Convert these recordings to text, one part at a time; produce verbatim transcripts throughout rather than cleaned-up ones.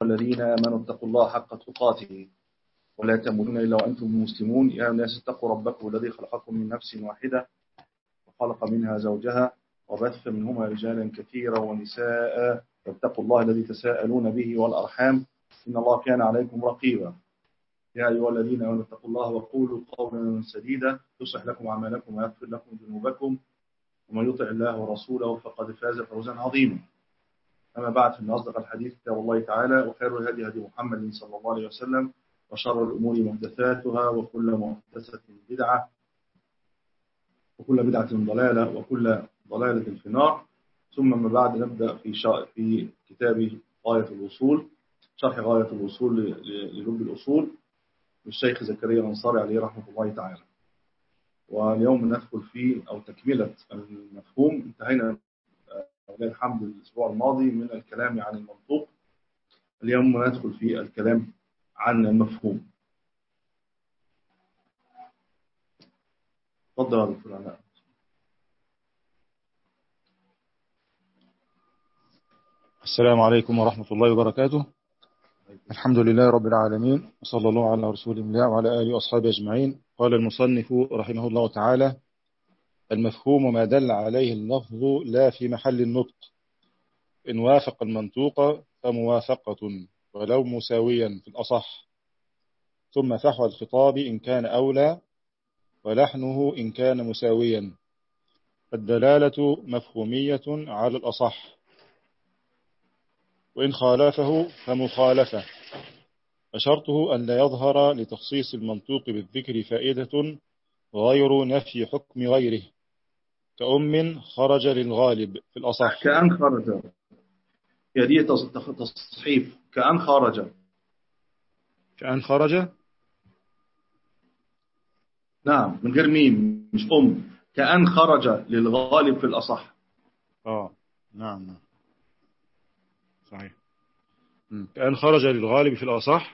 الذين آمنوا اتقوا الله حق تقاته ولا تموتن إلا وأنتم مسلمون. يا الناس اتقوا ربكم الذي خلقكم من نفس واحدة وخلق منها زوجها وبث منهما رجالا كثيرا ونساء، واتقوا الله الذي تساءلون به والأرحام إن الله كان عليكم رقيبا. يا أيها الذين آمنوا اتقوا الله وقولوا قولا سديدا يصلح لكم أعمالكم ويغفر لكم ذنوبكم، ومن يطع الله ورسوله فقد فاز فوزا عظيما. أما بعد، فإن أصدق الحديث كتاب الله تعالى، وخير الهدي هدي محمد صلى الله عليه وسلم، وشر الأمور محدثاتها، وكل محدثة بدعة، وكل بدعة ضلالة، وكل ضلالة في النار. ثم ما بعد، نبدأ في في كتاب غاية الوصول، شرح غاية الوصول للب الأصول للشيخ زكريا الأنصاري عليه رحمة الله تعالى. واليوم ندخل في أو تكملة المفهوم. انتهينا ولله الحمد الأسبوع الماضي من الكلام عن المنطوق. اليوم ندخل في الكلام عن المفهوم. تفضل يا دكتور علاء. السلام عليكم ورحمة الله وبركاته. الحمد لله رب العالمين، وصلى الله على رسول الله وعلى آله وأصحابه أجمعين. قال المصنف رحمه الله تعالى: المفهوم ما دل عليه اللفظ لا في محل النطق، إن وافق المنطوق فموافقة ولو مساويا في الأصح، ثم فحوى الخطاب إن كان أولى، ولحنه إن كان مساويا. الدلالة مفهومية على الأصح، وإن خالفه فمخالفة، وشرطه أن لا يظهر لتخصيص المنطوق بالذكر فائدة غير نفي حكم غيره، كأم خرج للغالب في الأصح. كأن خرج، يا دي تصحيف. كأن خرج، كأن خرج، نعم، من غير ميم، مش أم. كأن خرج للغالب في الأصح. آه نعم نعم صحيح. كأن خرج للغالب في الأصح.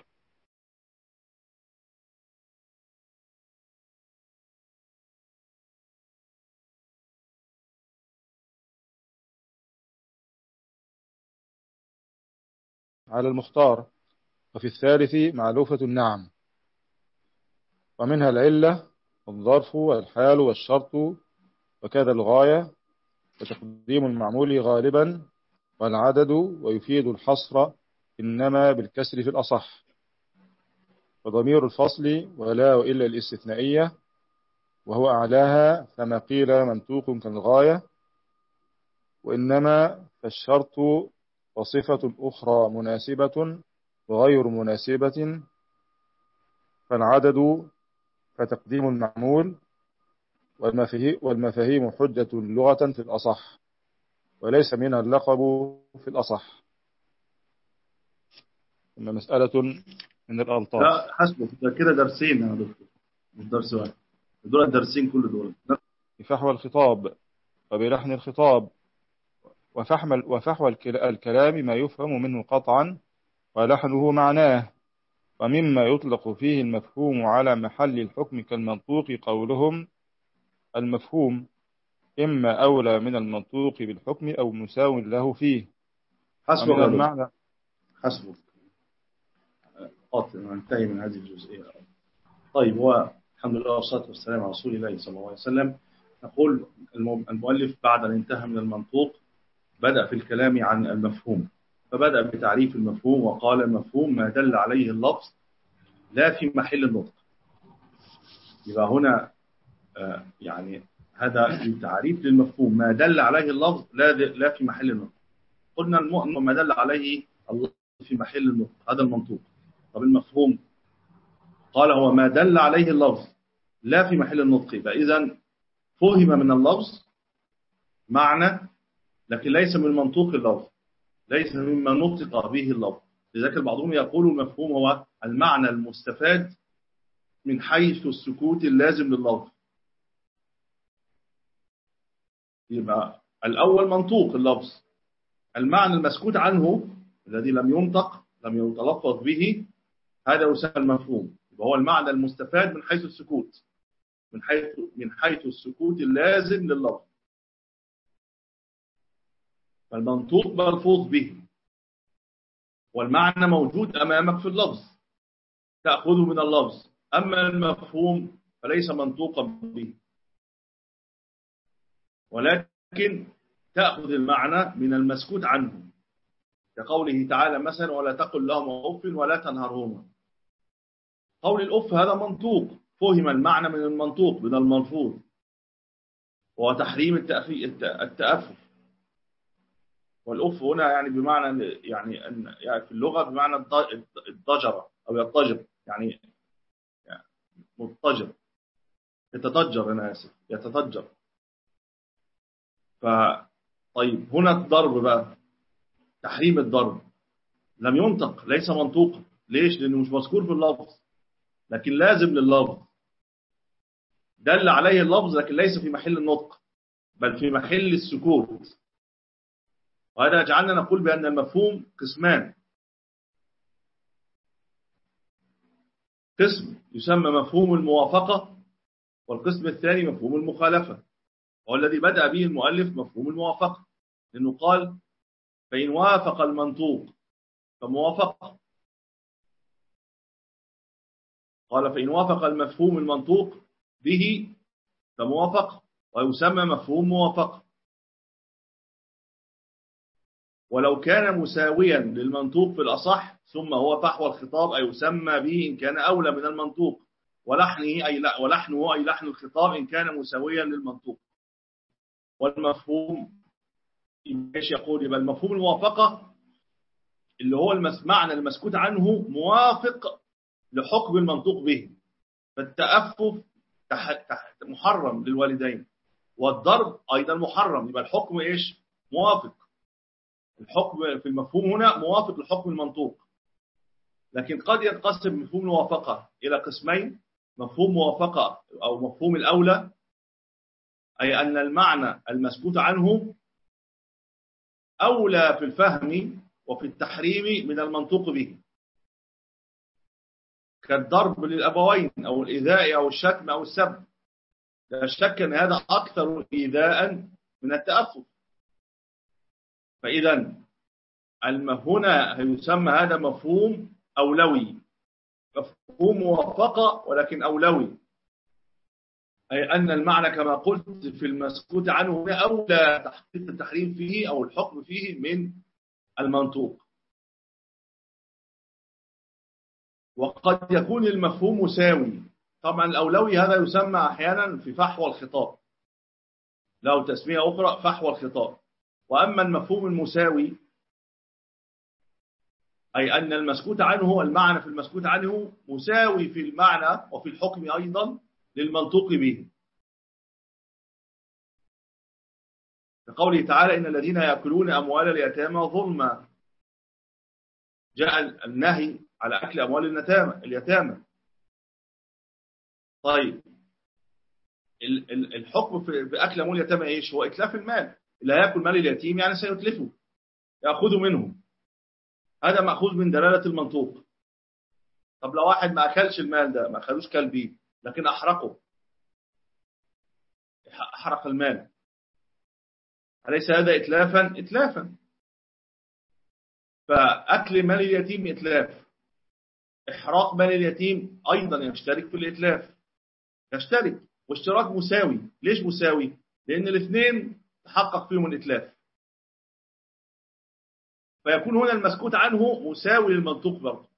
على المختار. وفي الثالث معلوفة النعم، ومنها العلة والظرف والحال والشرط، وكذا الغاية، وتقديم المعمول غالبا، والعدد، ويفيد الحصر إنما بالكسر في الأصح، وضمير الفصل ولا وإلا الاستثنائية، وهو أعلاها، فما قيل منطوق كالغاية، وإنما فالشرط وصفة أخرى مناسبة وغير مناسبة، فالعدد فتقديم المعمول، والمفاهيم حجة لغة في الأصح، وليس منها اللقب في الأصح. ثم مسألة من الألطاف. لا حسبك، ده كده درسين يا دكتور، مش درس واحد، دول درسين كل دول. بفحوى الخطاب وبلحن الخطاب، وفحم وفحوى الكلام ما يفهم منه قطعا ولحنه معناه. ومما يطلق فيه المفهوم على محل الحكم كالمنطوق قولهم: المفهوم إما أولى من المنطوق بالحكم أو مساو له فيه. حسبك ومن يا دكتور، المعنى حسبك. قاطع ننتهي من هذه الجزئية. طيب، والحمد لله والصلاة والسلام على رسول الله صلى الله عليه وسلم. نقول المؤلف بعد أن انتهى من المنطوق بدأ في الكلام عن المفهوم، فبدأ بتعريف المفهوم وقال: المفهوم ما دل عليه اللفظ لا في محل النطق. يبقى هنا آه يعني هذا التعريف للمفهوم، ما دل عليه اللفظ لا لا في محل النطق. قلنا المؤمن ما دل عليه اللفظ في محل النطق، هذا المنطوق. طب المفهوم قال هو ما دل عليه اللفظ لا في محل النطق، فإذا فهم من اللفظ معنى، لكن ليس من منطوق اللفظ، ليس مما نطق به اللفظ. لذلك بعضهم يقول المفهوم هو المعنى المستفاد من حيث السكوت اللازم لللفظ. يبقى الأول منطوق اللفظ، المعنى المسكوت عنه الذي لم ينطق لم يتلفظ به، هذا يسمى المفهوم. يبقى هو المعنى المستفاد من حيث السكوت، من حيث من حيث السكوت اللازم لللفظ. فالمنطوق ملفوظ به، والمعنى موجود أمامك في اللفظ تأخذه من اللفظ، أما المفهوم فليس منطوقا به، ولكن تأخذ المعنى من المسكوت عنه، كقوله تعالى مثلا ولا تقل لهم أف ولا تنهرهما. قول الأف هذا منطوق، فهم المعنى من المنطوق من الملفوظ، وهو تحريم التأفف. والأف هنا يعني بمعنى يعني أن يعني في اللغة بمعنى الضجر أو يضطجر، يعني مضطجر، يتضجر، أنا آسف، يتضجر. فطيب هنا الضرب بقى، تحريم الضرب لم ينطق، ليس منطوقا. ليش؟ لأنه مش مذكور في اللفظ، لكن لازم لللفظ، دل عليه اللفظ لكن ليس في محل النطق بل في محل السكوت. وهذا يجعلنا نقول بأن المفهوم قسمان: قسم يسمى مفهوم الموافقة، والقسم الثاني مفهوم المخالفة، وهو الذي بدأ به المؤلف مفهوم الموافقة، لأنه قال فإن وافق المنطوق فموافقة. قال فإن وافق المفهوم المنطوق به فموافقة، ويسمى مفهوم موافقة. ولو كان مساويا للمنطوق في الأصح ثم هو فحوى الخطاب أي يسمى به إن كان أولى من المنطوق، ولحنه أي ولحنه أي لحن الخطاب إن كان مساويا للمنطوق. والمفهوم ايش يقول؟ يبقى المفهوم الموافقة اللي هو المعنى المسكوت عنه موافق لحكم المنطوق به، فالتأفف محرم للوالدين، والضرب أيضا محرم، يبقى الحكم إيش؟ موافق. الحكم في المفهوم هنا موافق لحكم المنطوق. لكن قد ينقسم مفهوم الموافقة إلى قسمين: مفهوم موافقة أو مفهوم الأولى، أي أن المعنى المسكوت عنه أولى في الفهم وفي التحريم من المنطوق به، كالضرب للأبوين أو الإيذاء أو الشتم أو السب. لا شك أن هذا أكثر إيذاء من التأفف. فإذا هنا يسمى هذا مفهوم أولوي، مفهوم موافقة ولكن أولوي، أي أن المعنى كما قلت في المسكوت عنه هنا أولى تحقيق التحريم فيه أو الحكم فيه من المنطوق. وقد يكون المفهوم مساوي. طبعا الأولوي هذا يسمى أحيانا في فحوى الخطاب، له تسمية أخرى فحوى الخطاب. وأما المفهوم المساوي أي أن المسكوت عنه، المعنى في المسكوت عنه مساوي في المعنى وفي الحكم أيضا للمنطوق به، كقوله تعالى إن الذين يأكلون أموال اليتامى ظلما، جاء النهي على أكل أموال اليتامى. طيب الحكم في أكل أموال اليتامى إيش؟ هو إتلاف المال. اللي هيأكل مال اليتيم يعني سيتلفه، يأخذه منه، هذا مأخوذ من دلالة المنطوق. طب لو واحد ما أكلش المال ده، ما أخذوش كلبيه لكن أحرقه، أحرق المال، أليس هذا إتلافا؟ إتلافا. فأكل مال اليتيم إتلاف، إحراق مال اليتيم أيضا يشترك في الإتلاف، يشترك، واشتراك مساوي. ليش مساوي؟ لأن الاثنين تحقق فيهم الإتلاف، فيكون هنا المسكوت عنه مساوي للمنطوق برضه.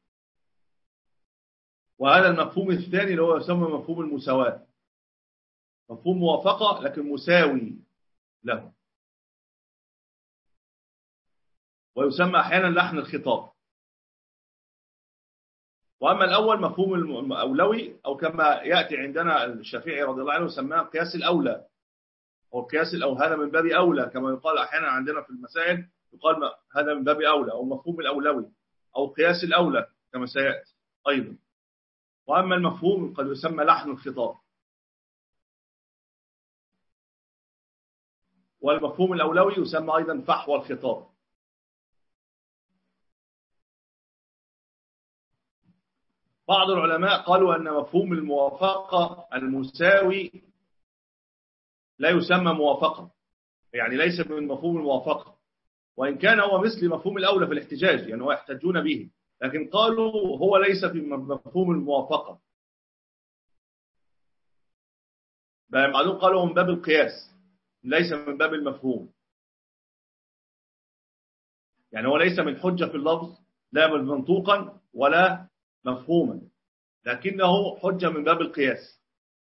وهذا المفهوم الثاني اللي هو يسمى مفهوم المساواة، مفهوم موافقة لكن مساوي له، ويسمى أحيانا لحن الخطاب. وأما الأول مفهوم الأولوي، أو كما يأتي عندنا الشافعي رضي الله عنه سماه قياس الأولى، أو قياس أو هذا من باب أولى، كما يقال أحيانا عندنا في المسائل، يقال هذا من باب أولى أو مفهوم الأولوي أو قياس الأولى كما سيأتي أيضا. وأما المفهوم قد يسمى لحن الخطاب. والمفهوم الأولوي يسمى أيضا فحوى الخطاب. بعض العلماء قالوا أن مفهوم الموافقة المساوي لا يسمى موافقة، يعني ليس من مفهوم الموافقة، وإن كان هو مثل مفهوم الأولى في الاحتجاج، يعني هو يحتجون به، لكن قالوا هو ليس في مفهوم الموافقة، بل معلوم قالوا من باب القياس ليس من باب المفهوم. يعني هو ليس من حجة في اللفظ، لا من منطوقا ولا مفهوما، لكنه حجة من باب القياس.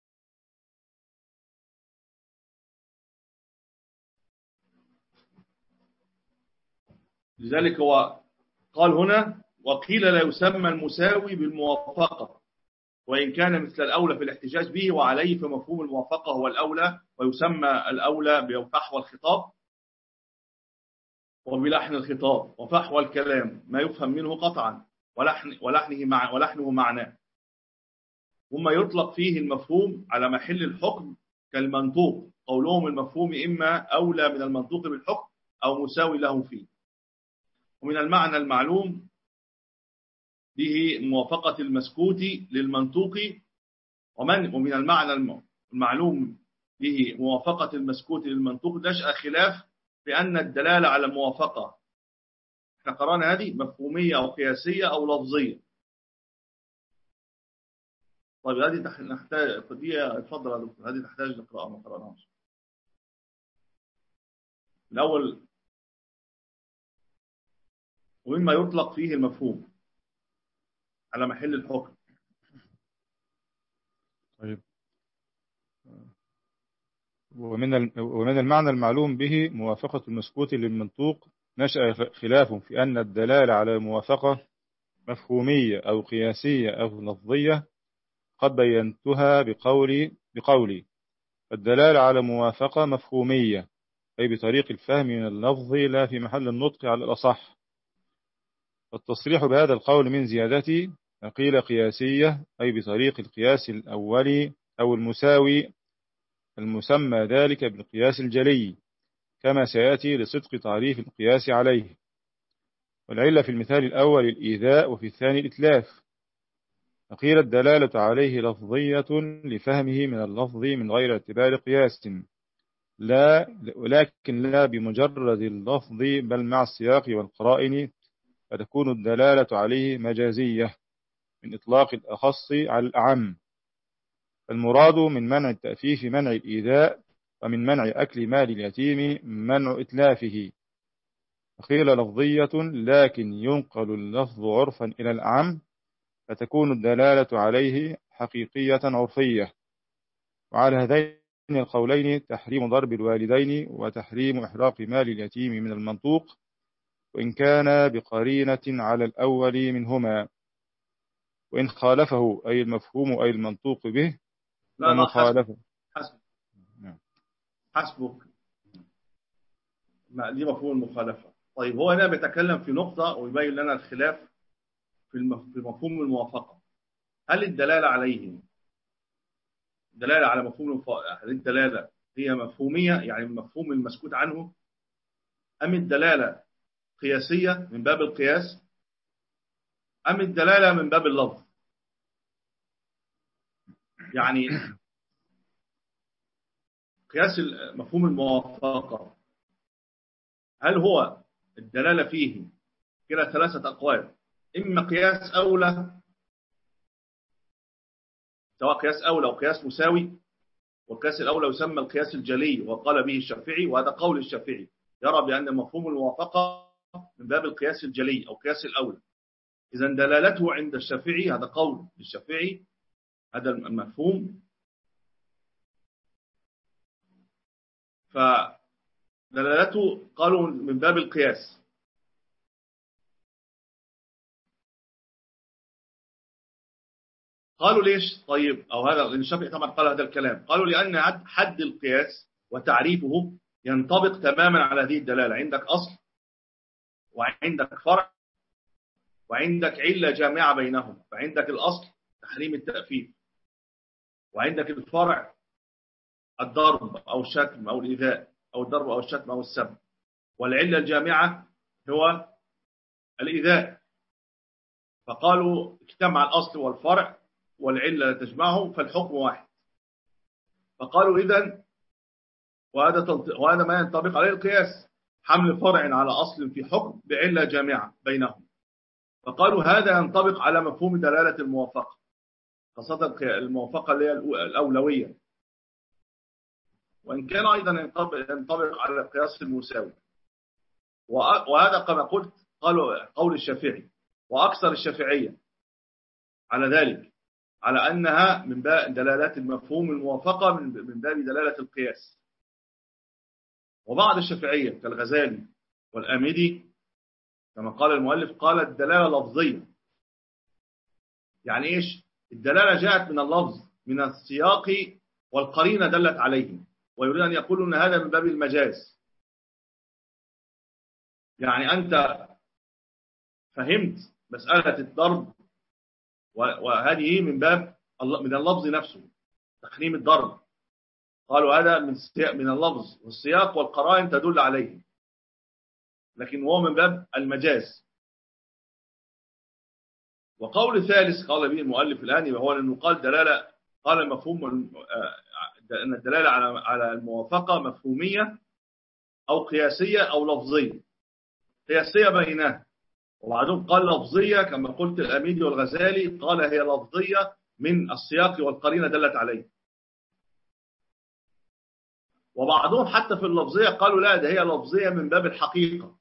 لذلك هو قال هنا وقيل لا يسمى المساوي بالموافقة وإن كان مثل الأولى في الاحتجاج به، وعليه فمفهوم الموافقة هو الأولى، ويسمى الأولى بفحوى الخطاب وبلحن الخطاب، وفحوى الكلام ما يفهم منه قطعا ولحن ولحنه مع ولحنه معناه. ثم يطلق فيه المفهوم على محل الحكم كالمنطوق، قولهم المفهوم إما أولى من المنطوق بالحكم أو مساوي له فيه. ومن المعنى المعلوم به موافقة المسكوت للمنطوق، ومن ومن المعنى المعلوم به موافقة المسكوت للمنطوق نشأ خلاف بأن الدلالة على الموافقة، احنا قرانا هذه مفهومية أو قياسية أو لفظية. طيب هذه نحتاج دي، اتفضل يا دكتور، هذه تحتاج نقراها ما قرأناهاش. الأول ومما يطلق فيه المفهوم على محل الحكم. طيب ومن ومن المعنى المعلوم به موافقة المسكوت للمنطوق نشأ خلاف في أن الدلالة على الموافقة مفهومية أو قياسية أو لفظية، قد بينتها بقولي بقولي الدلالة على موافقة مفهومية أي بطريق الفهم من اللفظ لا في محل النطق على الأصح. والتصريح بهذا القول من زيادتي قيل قياسية أي بطريق القياس الأولي أو المساوي المسمى ذلك بالقياس الجلي، كما سيأتي لصدق تعريف القياس عليه. والعلة في المثال الأول الإيذاء وفي الثاني الإتلاف. فقيل الدلالة عليه لفظية لفهمه من اللفظ من غير اعتبار قياس، لا ولكن لا بمجرد اللفظ بل مع السياق والقرائن، فتكون الدلالة عليه مجازية من إطلاق الأخص على الأعم. المراد من منع التأفيف منع الإيذاء، ومن منع أكل مال اليتيم منع إتلافه. فقيل لفظية لكن ينقل اللفظ عرفا إلى الأعم، فتكون الدلالة عليه حقيقية عرفية. وعلى هذين القولين تحريم ضرب الوالدين وتحريم إحراق مال اليتيم من المنطوق، وإن كان بقرينة على الأول منهما، وإن خالفه أي المفهوم أي المنطوق به لا لا ومخالفه. حسب حسبك ما دي مفهوم المخالفة. طيب هو هنا بيتكلم في نقطة ويبين لنا الخلاف في في مفهوم الموافقة. هل الدلالة عليه دلالة على مفهوم الموافقة، هل الدلالة هي مفهومية يعني المفهوم المسكوت عنه، أم الدلالة قياسية من باب القياس، أم الدلالة من باب اللفظ؟ يعني قياس مفهوم الموافقة هل هو الدلالة فيه كلا ثلاثة أقوال، إما قياس أولى، سواء قياس أولى أو قياس مساوي، والقياس الأولى يسمى القياس الجلي وقال به الشافعي، وهذا قول الشافعي يرى بأن مفهوم الموافقة من باب القياس الجلي أو قياس الأولى. إذا دلالته عند الشافعي، هذا قول الشافعي، هذا المفهوم، فدلالته قالوا من باب القياس. قالوا ليش؟ طيب أو هذا الشافعي طبعا قال هذا الكلام، قالوا لأن حد القياس وتعريفه ينطبق تماما على هذه الدلالة. عندك أصل وعندك فرع وعندك علة جامعة بينهم، فعندك الأصل تحريم التأفيف، وعندك الفرع الضرب أو الشتم أو الإيذاء أو الضرب أو الشتم أو السب، والعلة الجامعة هو الإيذاء. فقالوا اجتمع الأصل والفرع والعلة تجمعهم فالحكم واحد. فقالوا إذن وهذا وهذا ما ينطبق عليه القياس، حمل فرع على أصل في حكم بعلة جامعة بينهم، فقالوا هذا ينطبق على مفهوم دلالة الموافقة، خاصة الموافقة اللي هي الأولوية، وإن كان أيضا ينطبق على القياس المساوي. وهذا كما قلت قالوا قول الشافعي وأكثر الشافعية على ذلك، على أنها من باب دلالات المفهوم الموافقة من باب دلالة القياس. وبعض الشافعية كالغزالي والآمدي كما قال المؤلف قال الدلالة لفظية. يعني إيش؟ الدلالة جاءت من اللفظ من السياق والقرينة دلت عليه، ويريد أن يقولوا أن هذا من باب المجاز. يعني أنت فهمت مسألة الضرب وهذه من باب من اللفظ نفسه، تحريم الضرب، قالوا هذا من من اللفظ والسياق والقرائن تدل عليه، لكن هو من باب المجاز. وقول ثالث قال به المؤلف الآن وهو أنه قال دلالة، قال المفهوم أن الدلالة على على الموافقة مفهومية أو قياسية أو لفظية. قياسية بينها، وبعدهم قال لفظية كما قلت الأميدي والغزالي قال هي لفظية من السياق والقرينة دلت عليه. وبعضهم حتى في اللفظية قالوا لا ده هي لفظية من باب الحقيقة،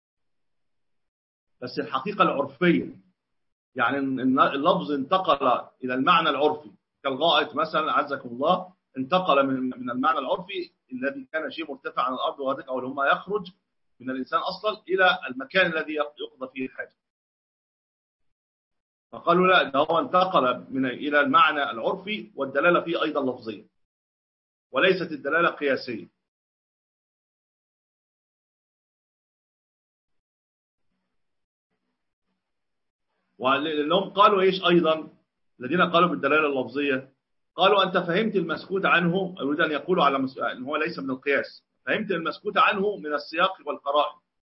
بس الحقيقة العرفية، يعني اللفظ انتقل إلى المعنى العرفي كالغائط مثلا عزكم الله، انتقل من من المعنى العرفي الذي كان شيء مرتفع عن الأرض وهذا أو هم يخرج من الإنسان أصلا إلى المكان الذي يقضى فيه الحاجة. فقالوا لا ده هو انتقل من إلى المعنى العرفي والدلالة فيه أيضا لفظية وليست الدلالة قياسية. ولأنهم قالوا إيش أيضا الذين قالوا بالدلالة اللفظية، قالوا أنت فهمت المسكوت عنه، يريد أن يقولوا على أن هو ليس من القياس، فهمت المسكوت عنه من السياق والقرائن،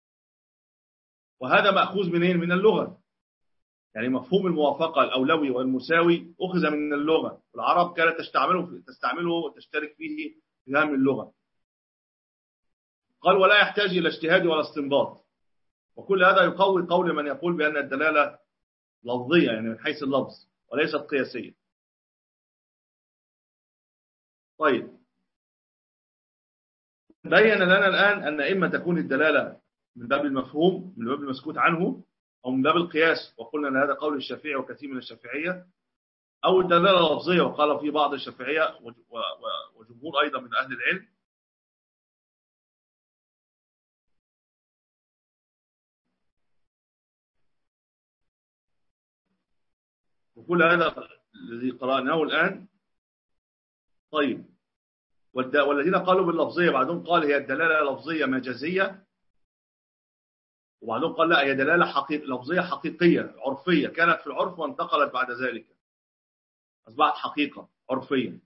وهذا مأخوذ منين؟ من اللغة. يعني مفهوم الموافقة الأولوي والمساوي أخذ من اللغة، والعرب كانت تستعمله تستعمله وتشترك فيه في فهم اللغة. قال ولا يحتاج إلى اجتهاد ولا استنباط، وكل هذا يقوي قول من يقول بأن الدلالة لفظية يعني من حيث اللفظ وليست قياسية. طيب بين لنا الآن أن إما تكون الدلالة من باب المفهوم من باب المسكوت عنه أو من باب القياس، وقلنا أن هذا قول الشافعي وكثير من الشافعية، أو الدلالة لفظية وقال في بعض الشافعية وجمهور أيضا من أهل العلم. وكل هذا الذي قرأناه الآن. طيب والذين قالوا باللفظية بعضهم قال هي الدلالة لفظية مجازية، وبعضهم قال لا هي دلالة حقيق لفظية حقيقية عرفية كانت في العرف وانتقلت بعد ذلك أصبحت حقيقة عرفية.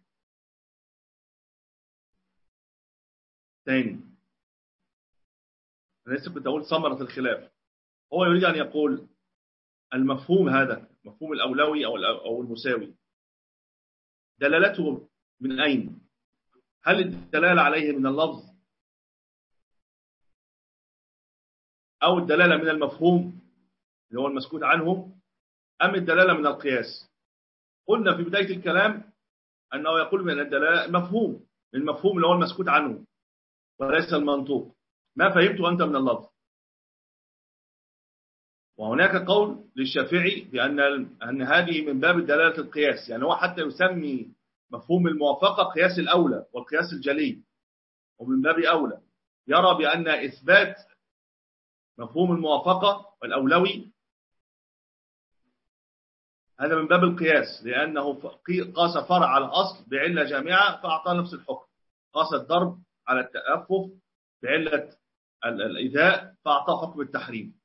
ثاني أنا لسه كنت أقول ثمرة الخلاف، هو يريد أن يقول المفهوم هذا مفهوم الأولوي أو أو المساوي دلالته من أين؟ هل الدلالة عليه من اللفظ أو الدلالة من المفهوم اللي هو المسكوت عنه أم الدلالة من القياس؟ قلنا في بداية الكلام أنه يقول من الدلالة مفهوم، المفهوم اللي هو المسكوت عنه وليس المنطوق، ما فهمته أنت من اللفظ. وهناك قول للشافعي بأن أن هذه من باب دلالة القياس، يعني هو حتى يسمي مفهوم الموافقة قياس الأولى والقياس الجلي، ومن باب أولى يرى بأن إثبات مفهوم الموافقة والأولوي هذا من باب القياس، لأنه قاس فرع على أصل بعلة جامعة فأعطى نفس الحكم، قاس الضرب على التأفف بعلة الإيذاء فأعطى حكم التحريم.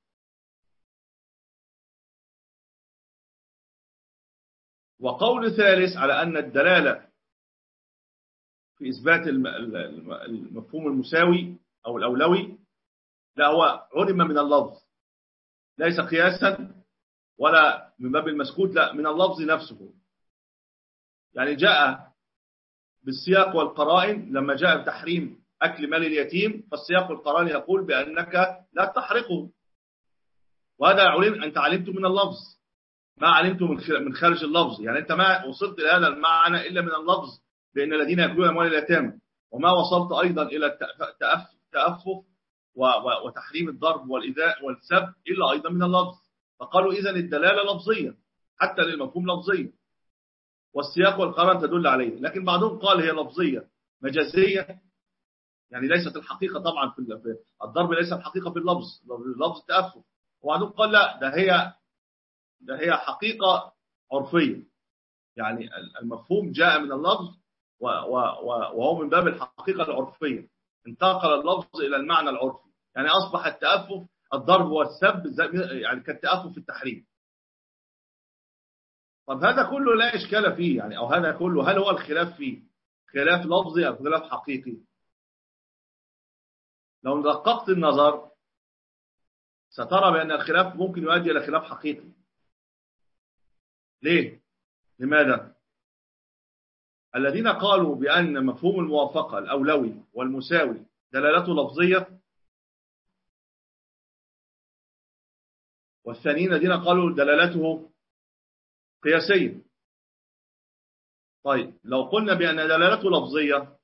وقول ثالث على أن الدلالة في إثبات المفهوم المساوي أو الأولوي لا هو علم من اللفظ ليس قياسا ولا من باب المسكوت، لا من اللفظ نفسه، يعني جاء بالسياق والقرائن لما جاء بتحريم أكل مال اليتيم، فالسياق القرآني يقول بأنك لا تحرقه. وهذا علم أنت علمت من اللفظ، ما علمت من خارج اللفظ. يعني أنت ما وصلت إلى هذا المعنى إلا من اللفظ بأن الذين يأكلون أموال اليتامى، وما وصلت أيضا إلى التأفف وتحريم الضرب والإيذاء والسب إلا أيضا من اللفظ. فقالوا إذن الدلالة لفظية حتى للمفهوم لفظية، والسياق والقرآن تدل عليه. لكن بعضهم قال هي لفظية مجازية، يعني ليست الحقيقة طبعا في الضرب، ليس الحقيقة في اللفظ، اللفظ التأفف. وبعضهم قال لا، ده هي ده هي حقيقة عرفية، يعني المفهوم جاء من اللفظ وهو من باب الحقيقة العرفية، انتقل اللفظ إلى المعنى العرفي، يعني أصبح التأفف الضرب والسب يعني كالتأفف في التحريم. طب هذا كله لا إشكال فيه، يعني أو هذا كله هل هو الخلاف فيه خلاف لفظي أو خلاف حقيقي؟ لو دققت النظر سترى بأن الخلاف ممكن يؤدي إلى خلاف حقيقي. ليه؟ لماذا؟ الذين قالوا بأن مفهوم الموافقة الأولوي والمساوي دلالته لفظية، والثانيين الذين قالوا دلالته قياسية. طيب لو قلنا بأن دلالته لفظية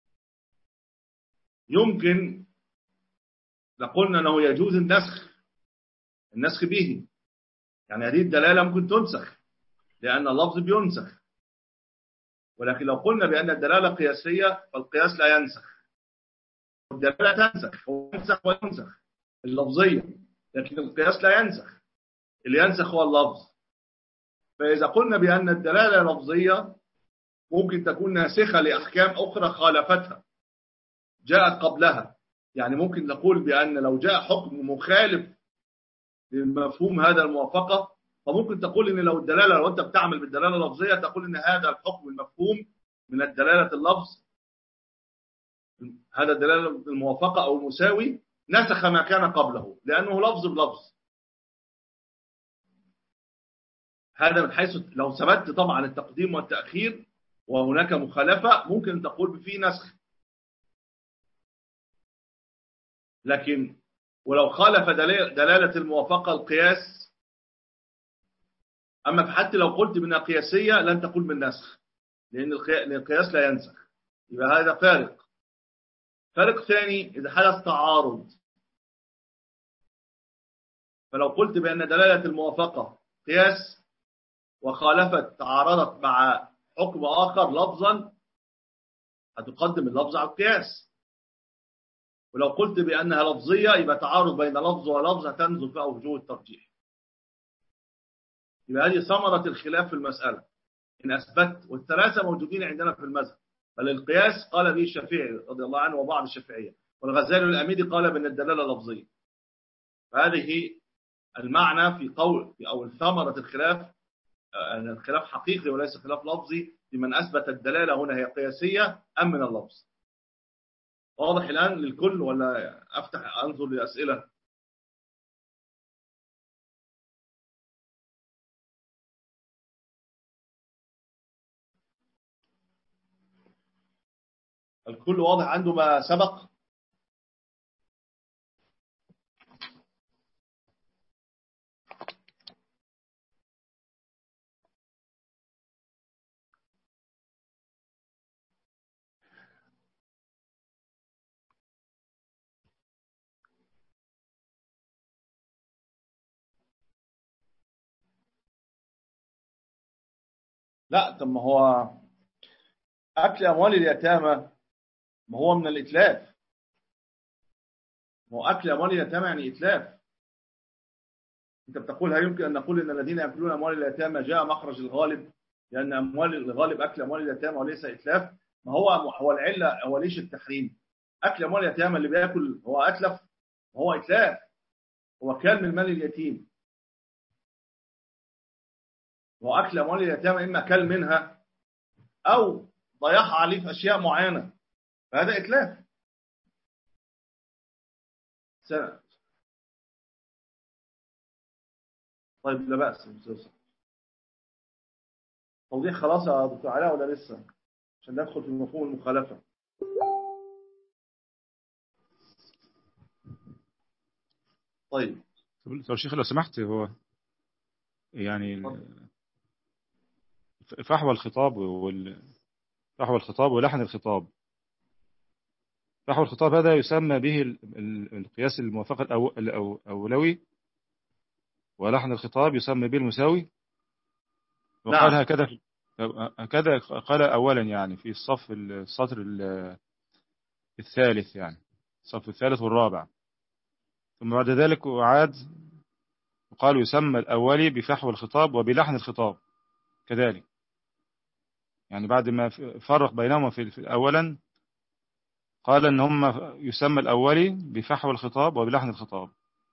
يمكن لقلنا أنه يجوز النسخ النسخ به، يعني هذه الدلالة ممكن تنسخ لأن اللفظ بينسخ. ولكن لو قلنا بأن الدلالة قياسية فالقياس لا ينسخ، الدلالة تنسخ وينسخ وينسخ اللفظية، لكن القياس لا ينسخ، اللي ينسخ هو اللفظ. فإذا قلنا بأن الدلالة لفظية ممكن تكون ناسخة لأحكام أخرى خالفتها جاءت قبلها. يعني ممكن نقول بأن لو جاء حكم مخالف للمفهوم هذا الموافقة، فممكن تقول إن لو الدلالة لو أنت بتعمل بالدلالة اللفظية تقول إن هذا الحكم المفهوم من الدلالة اللفظ، هذا الدلالة الموافقة أو المساوي نسخ ما كان قبله لأنه لفظ بلفظ. هذا من حيث لو ثبت طبعا التقديم والتأخير وهناك مخالفة ممكن تقول فيه نسخ. لكن ولو خالف دلالة الموافقة القياس، أما حتى لو قلت بأنها قياسية لن تقول بالنسخ لأن القياس لا ينسخ. يبقى هذا فارق. فارق ثاني إذا حدث تعارض، فلو قلت بأن دلالة الموافقة قياس وخالفت تعارضت مع حكم آخر لفظا هتقدم اللفظ على القياس. ولو قلت بأنها لفظية يبقى تعارض بين لفظ ولفظ هتنزل في وجوه الترجيح. يبقى هذه ثمرة الخلاف في المسألة إن أثبت، والثلاثة موجودين عندنا في المذهب. بل القياس قال به الشافعي رضي الله عنه وبعض الشافعية، والغزالي والأميدي قال بأن الدلالة لفظية. فهذه المعنى في قول أو الثمرة الخلاف، أن الخلاف حقيقي وليس خلاف لفظي لمن أثبت الدلالة هنا هي قياسية أم من اللفظ. واضح الآن للكل ولا أفتح أنظر لأسئلة؟ الكل واضح عنده ما سبق؟ لا، طب ما هو أكل أموال اليتامى ما هو من الإتلاف. ما هو أكل أموال اليتامى يعني إتلاف. أنت بتقول هل يمكن أن نقول أن الذين يأكلون أموال اليتامى جاء مخرج الغالب لأن أموال الغالب أكل أموال اليتامى وليس إتلاف؟ ما هو هو العلة هو ليش التحريم؟ أكل أموال اليتامى اللي بياكل هو أتلف وهو إتلاف، هو كان من مال اليتيم. وأكل أموال اليتامى إما كل منها أو ضيعها عليه في أشياء معينة، فهذا إتلاف. سنة. طيب لا بأس. توضيح خلاص يا دكتور علاء ولا لسه عشان ندخل في مفهوم المخالفة؟ طيب طب شيخ لو سمحت، هو يعني فحوى الخطاب وال فحوى الخطاب ولحن الخطاب. فحوى الخطاب هذا يسمى به ال- ال- القياس الموافق الأو- الأو- الأولوي، ولحن الخطاب يسمى به المساوي. وقال نعم. هكذا في- هكذا قال أولا يعني في الصف السطر ال- الثالث، يعني الصف الثالث والرابع. ثم بعد ذلك أعاد وقال يسمى الأولي بفحوى الخطاب وبلحن الخطاب كذلك. يعني بعد ما فرق بينهما في في أولا، قال إن هم يسمى الأولي بفحوى الخطاب وبلحن الخطاب.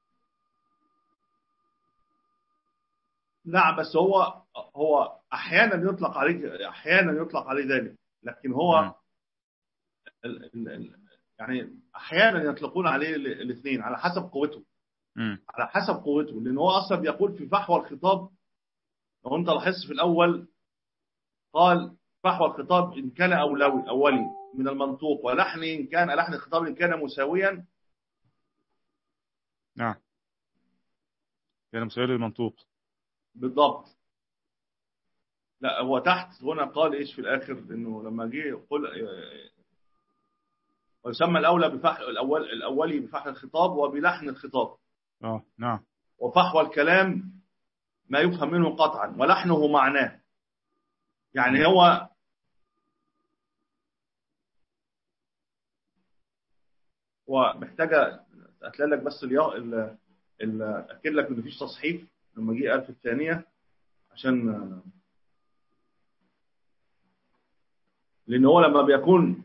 نعم، بس هو هو احيانا يطلق عليه احيانا يطلق عليه ذلك، لكن مم. هو ال ال ال يعني احيانا يطلقون عليه الاثنين على حسب قوته. مم. على حسب قوته، لان هو اصلا بيقول في فحوى الخطاب. لو انت لاحظت في الاول قال فحوى الخطاب ان كان اولوي اولي من المنطوق، ولحن ان كان لحن الخطاب ان كان مساويا. نعم، كان مساوي للمنطوق. بالضبط. لا، هو تحت هنا قال ايش في الاخر؟ انه لما جه يقول ويسمى الاولى بفحل الاول الاولي بفحل الخطاب وبلحن الخطاب، اه نعم. وفحوى الكلام ما يفهم منه قطعا ولحنه معناه. يعني مم. هو هو محتاجه هتلاقي لك بس اليا ال- ال- اكد لك ان مفيش تصحيف لما جه قال في الثانيه، عشان لان هو لما بيكون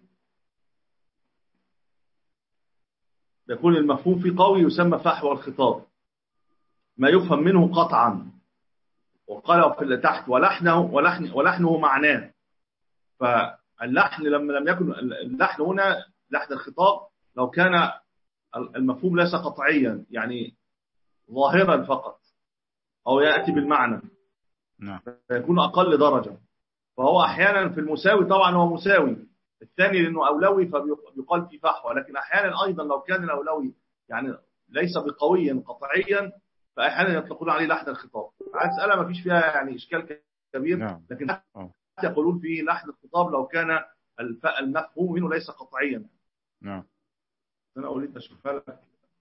بيكون المفهوم فيه قوي يسمى فحوى الخطاب ما يفهم منه قطعا. وقال في اللي تحت ولحنه ولحن ولحنه معناه. فاللحن لما لم يكن اللحن هنا لحن الخطاب لو كان المفهوم ليس قطعيا، يعني ظاهرا فقط، او ياتي بالمعنى، نعم. فيكون اقل درجه. فهو احيانا في المساوي طبعا هو مساوي الثاني لانه اولوي فبيقال في فحوى، لكن احيانا ايضا لو كان الاولوي يعني ليس بقوي قطعيا فاحيانا يطلقون عليه لحن الخطاب. مساله ما فيش فيها يعني اشكال كبير، نعم. لكن اه يقولون فيه لحن الخطاب لو كان الف- المفهوم منه ليس قطعيا. نعم. انا اريد اشوفها لك.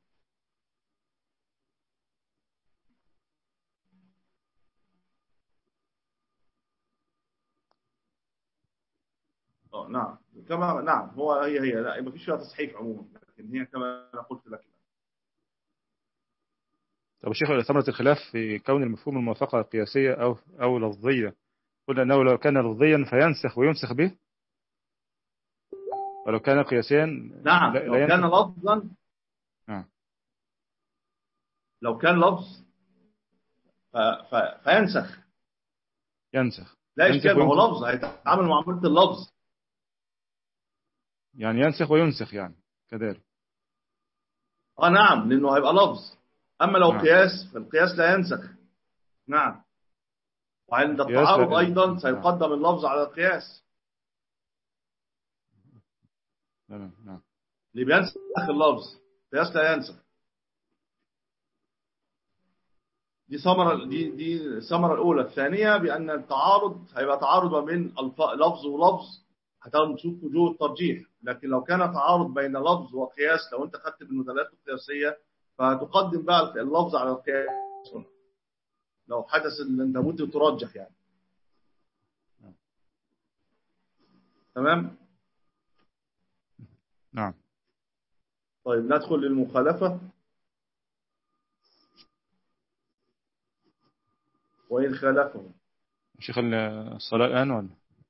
اه نعم، كما نعم هو هي هي لا ما فيش فيها تصحيح عموما، لكن هي كما أنا قلت لك. طب الشيخ، ثمرة الخلاف في كون المفهوم الموافقة قياسية أو أو لفظية، قلنا أنه لو كان لفظيا فينسخ وينسخ به، ولو كان قياسيا لا, نعم لو لا كان ينسخ. لفظا، نعم. لو كان لفظ ف... ف... فينسخ. ينسخ. لا ينسخ اشكال، ما هو وينسخ. لفظ هيتعامل معامله اللفظ. يعني ينسخ وينسخ يعني كذلك. اه نعم، لانه هيبقى لفظ. اما لو نعم. قياس فالقياس لا ينسخ. نعم. وعند القياس التعارض لا. ايضا نعم. سيقدم اللفظ على القياس. نعم. نعم. اللي بينسخ اللفظ، القياس لا ينسخ. دي ثمرة دي دي الثمرة الأولى. الثانية بأن التعارض هيبقى تعارض ما بين الف- لفظ ولفظ، هتقدر تشوف وجوه الترجيح. لكن لو كان تعارض بين لفظ وقياس، لو أنت خدت بالمدلات القياسية فهتقدم بقى اللفظ على القياس هنا. لو حدث ان انت ممكن ترجح يعني. تمام. نعم. طيب ندخل للمخالفة. وإن خالفهم. شيخ الصلاة الآن ولا؟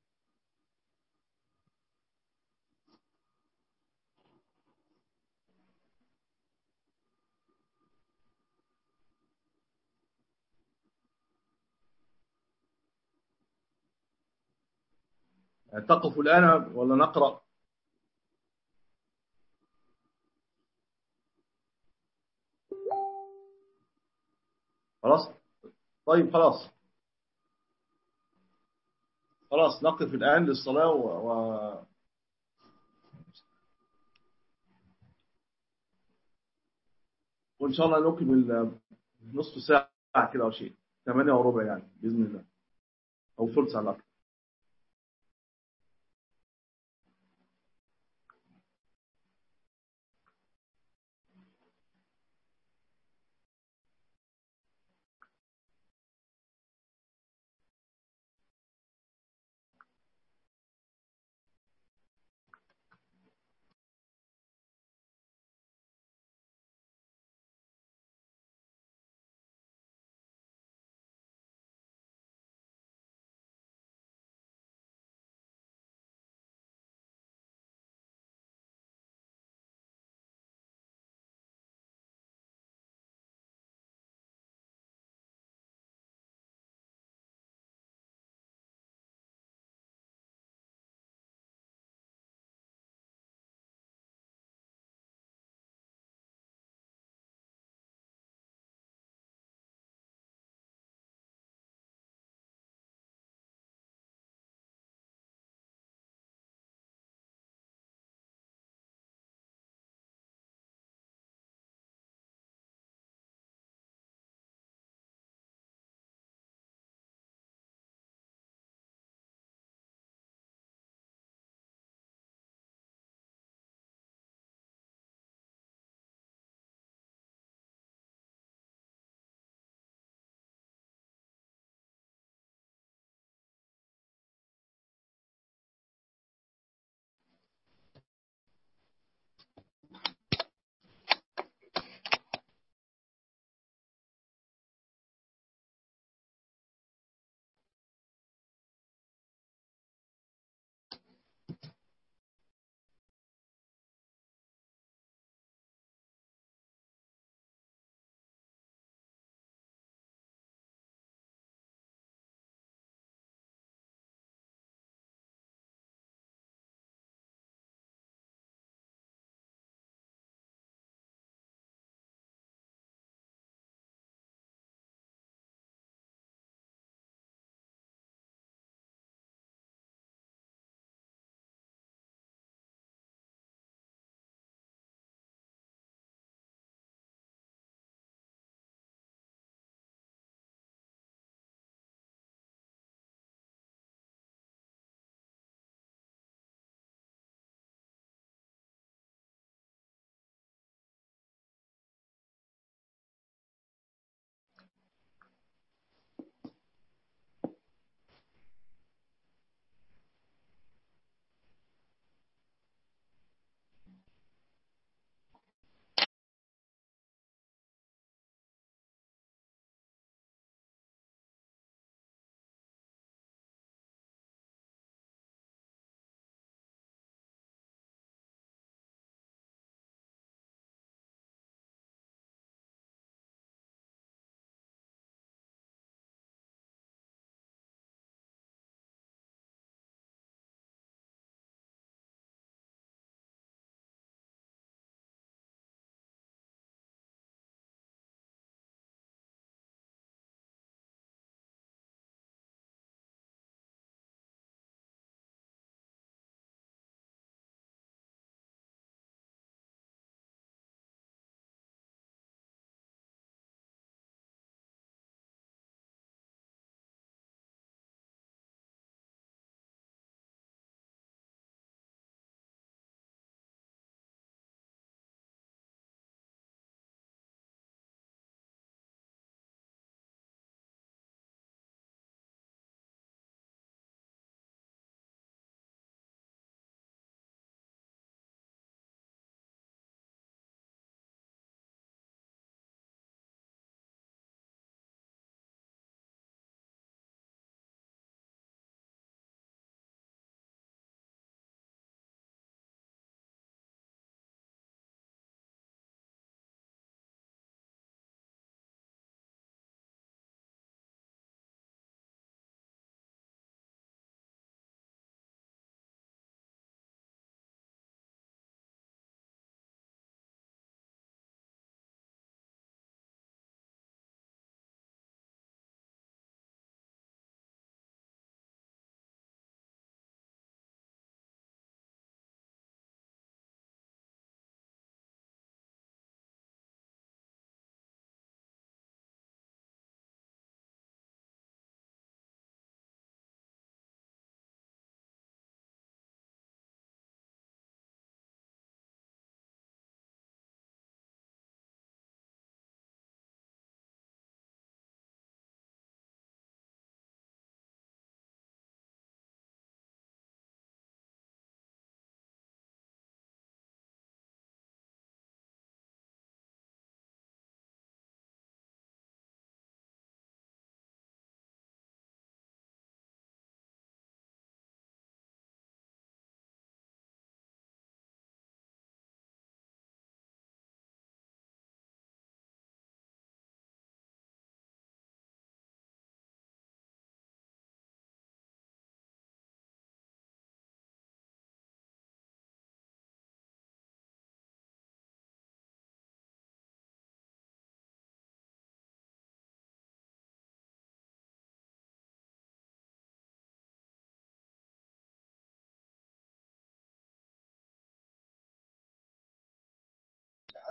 يعني تقف الآن ولا نقرأ؟ خلاص. طيب خلاص. خلاص نقف الآن للصلاة و... و... وإن شاء الله نكمل نصف ساعة كده أو شيء، ثمانية وربع يعني بإذن الله، أو ثلث على الأقل.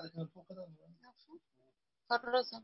فرزة.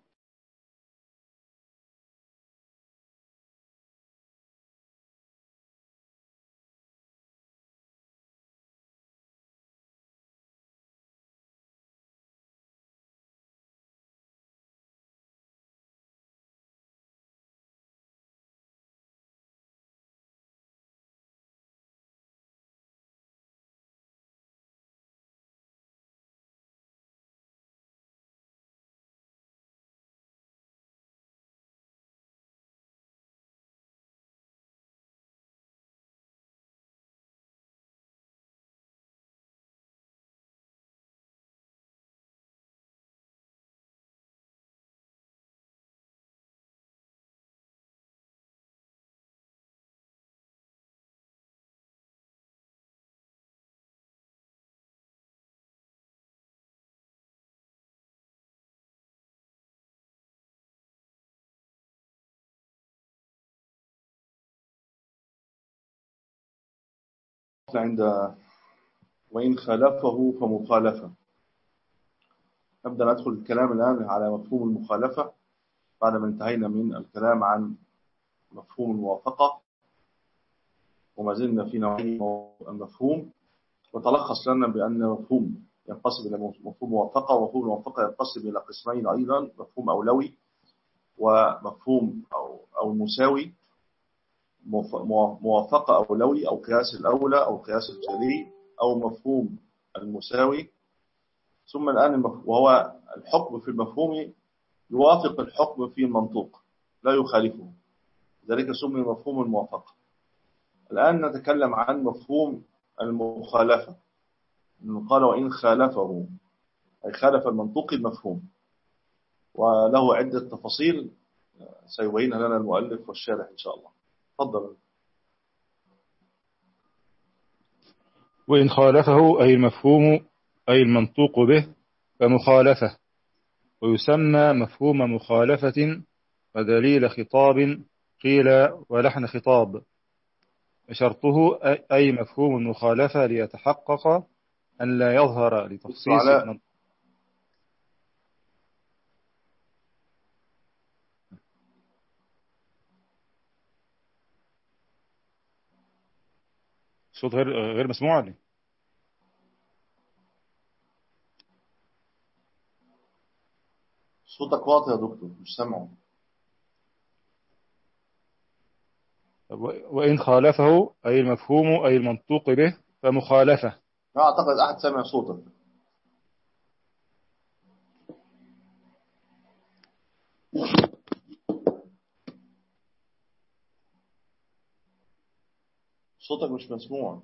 عند وإن خالفه فمخالفة. نبدأ ندخل الكلام الآن على مفهوم المخالفة بعد ما انتهينا من الكلام عن مفهوم الموافقة، وما زلنا في نوعية المفهوم. وتلخص لنا بأن مفهوم ينقسم إلى مفهوم موافقة، ومفهوم الموافقة ينقسم إلى قسمين أيضا: مفهوم أولوي ومفهوم أو أو مساوي. موافقة أولوي أو قياس الأولى أو قياس الجلي، أو مفهوم المساوي. ثم الآن وهو الحكم في المفهوم يوافق الحكم في المنطوق لا يخالفه، ذلك سمي مفهوم الموافقة. الآن نتكلم عن مفهوم المخالفة. قال وإن خالفه، أي خالف المنطوق المفهوم، وله عدة تفاصيل سيبينها لنا المؤلف والشارح إن شاء الله. تفضل. وإن خالفه أي المفهوم أي المنطوق به فمخالفة، ويسمى مفهوم مخالفة ودليل خطاب قيل ولحن خطاب. شرطه أي مفهوم المخالفة ليتحقق أن لا يظهر لتخصيص المنطوق. صوت غير غير مسموع لي. صوتك واطي يا دكتور، مش سامعه. وإن خالفه أي المفهوم أي المنطوق به فمخالفة. لا أعتقد أحد سامع صوتك. صوتك مش مسموع.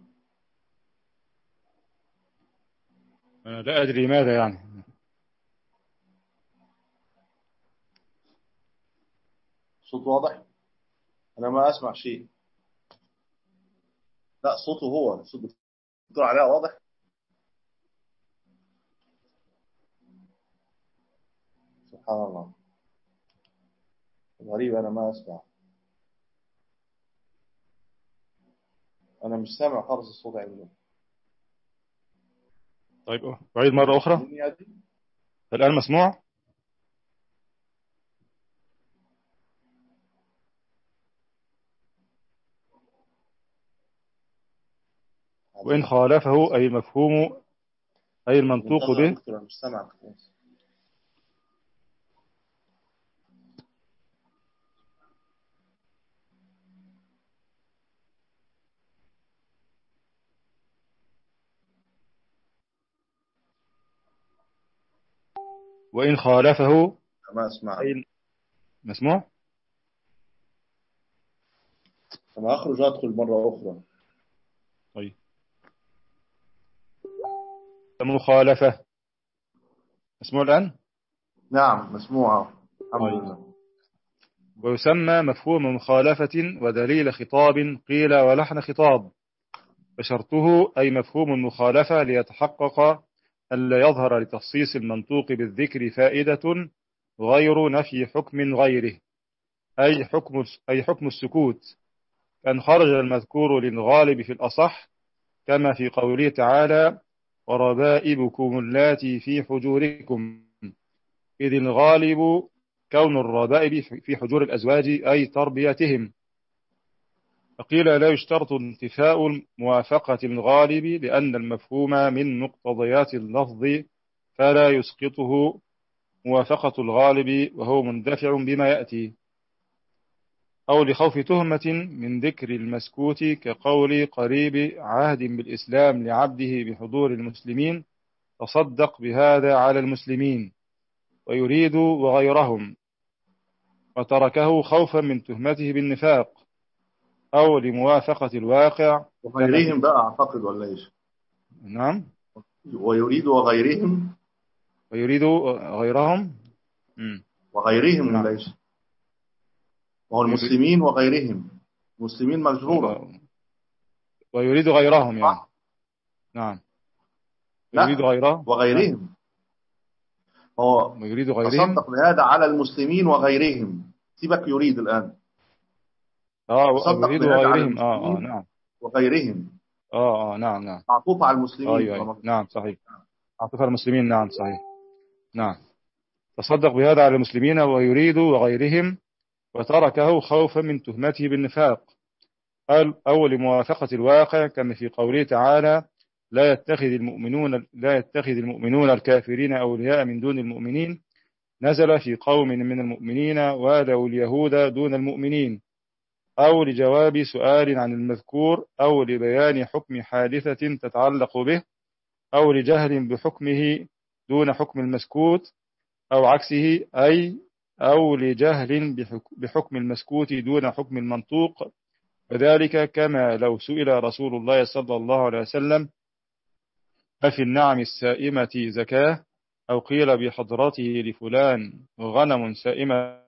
أنا لا أدري لماذا يعني. صوت واضح؟ أنا ما أسمع شيء. لا صوته هو صوت الدكتور علاء واضح. سبحان الله، غريب، أنا ما أسمع. أنا مش سامع خالص الصوت عنده. طيب أعيد مرة أخرى. الآن مسموع؟ وإن خالفه أي المفهوم أي المنطوق به. مش سامع. وإن خالفه ما أسمع. أي مسموع. أنا أخرج وأدخل مرة أخرى. طيب. مخالفة مسموع الآن؟ نعم مسموعة الحمد طيب. لله. ويسمى مفهوم مخالفة ودليل خطاب قيل ولحن خطاب. فشرطه أي مفهوم المخالفة ليتحقق أن لا يظهر لتخصيص المنطوق بالذكر فائدة غير نفي حكم غيره، أي حكم أي حكم السكوت، أن خرج المذكور للغالب في الأصح، كما في قوله تعالى وربائبكم اللاتي في حجوركم، إذ الغالب كون الربائب في حجور الأزواج أي تربيتهم. فقيل لا يشترط انتفاء موافقة الغالب لأن المفهوم من مقتضيات اللفظ فلا يسقطه موافقة الغالب وهو مندفع بما يأتي، أو لخوف تهمة من ذكر المسكوت كقول قريب عهد بالإسلام لعبده بحضور المسلمين تصدق بهذا على المسلمين، ويريد وغيرهم، وتركه خوفا من تهمته بالنفاق، أو لموافقة الواقع كما في. وغيرهم بقى أعتقد ولا إيش؟ نعم. ويريد وغيرهم. ويريد غيرهم. مم. وغيرهم نعم. ولا إيش؟ وهو ويريد, المسلمين وغيرهم. مسلمين مجرورة. ويريد غيرهم يعني. صح؟ نعم. يريد لا، غيره. نعم. وغيرهم. هو ويريد غيرهم. تصدق بهذا على المسلمين وغيرهم. سيبك يريد الآن. اه تصدق يريد بهذا على غيرهم. اه اه المسلمين نعم. وغيرهم. اه اه نعم نعم. معطوف على المسلمين. ايوه ايوه نعم صحيح. عاطفة المسلمين. نعم صحيح. نعم. تصدق بهذا على المسلمين ويريد وغيرهم، وتركه خوفا من تهمته بالنفاق، أو لموافقة الواقع كما في قوله تعالى لا يتخذ المؤمنون لا يتخذ المؤمنون الكافرين أولياء من دون المؤمنين، نزل في قوم من المؤمنين والوا اليهود دون المؤمنين، أو لجواب سؤال عن المذكور، أو لبيان حكم حادثة تتعلق به، أو لجهل بحكمه دون حكم المسكوت، أو عكسه، أي أو لجهل بحكم المسكوت دون حكم المنطوق، وذلك كما لو سئل رسول الله صلى الله عليه وسلم أفي النعم السائمة زكاة، أو قيل بحضرته لفلان غنم سائمة،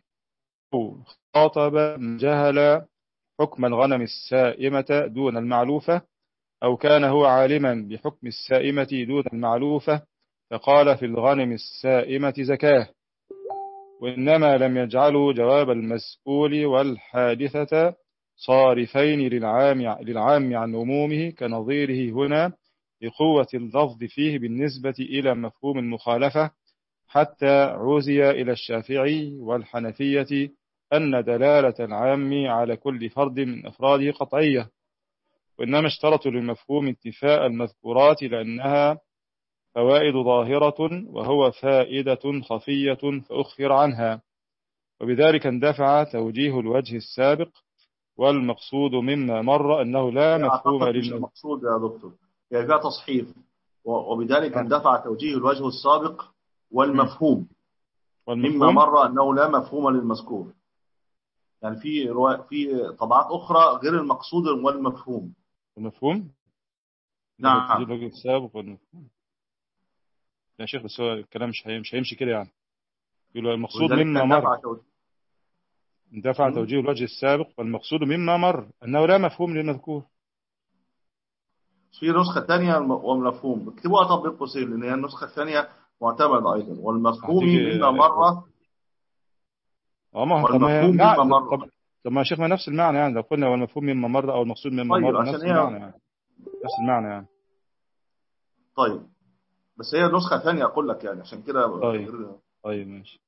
خاطب من جهل حكم الغنم السائمة دون المعلوفة، أو كان هو عالما بحكم السائمة دون المعلوفة فقال في الغنم السائمة زكاة، وإنما لم يجعلوا جواب المسؤول والحادثة صارفين للعام للعام عن عمومه كنظيره هنا لقوة اللفظ فيه بالنسبة إلى مفهوم المخالفة، حتى عزي إلى الشافعي والحنفية أن دلالة العام على كل فرد من أفراده قطعية، وإنما اشترطوا للمفهوم انتفاء المذكورات لأنها فوائد ظاهرة وهو فائدة خفية فأخفر عنها، وبذلك اندفع توجيه الوجه السابق، والمقصود مما مر أنه لا مفهوم أعتقد مش للمذكور. المقصود يا دكتور، يعني فيها تصحيف، وبذلك اندفع توجيه الوجه السابق والمفهوم مما والمفهوم مر أنه لا مفهوم للمذكور. يعني في روا... في طبعات أخرى غير المقصود والمفهوم. المفهوم توجيه نعم. الوجه السابق والمفهوم. يا شيخ بس هو الكلام مش مش هيمشي كده يعني. يقول المقصود ولذلك مما مر اندفع توجيه. اندفع توجيه الوجه السابق والمقصود مما مر أنه لا مفهوم للمذكور. في نسخة ثانية والمفهوم، اكتبوها تطبيق قصير لأن هي النسخة الثانية معتمدة أيضا. والمفهوم هتيجي. مما مر. اه ما طب ما والمفهوم مع... مما مر. طب طب ما يا شيخ ما نفس المعنى يعني، لو قلنا والمفهوم مما مر أو المقصود مما طيب مر عشان نفس هي. المعنى يعني. نفس المعنى يعني. طيب بس هي نسخة ثانية أقول لك يعني عشان كده طيب غير. طيب ماشي.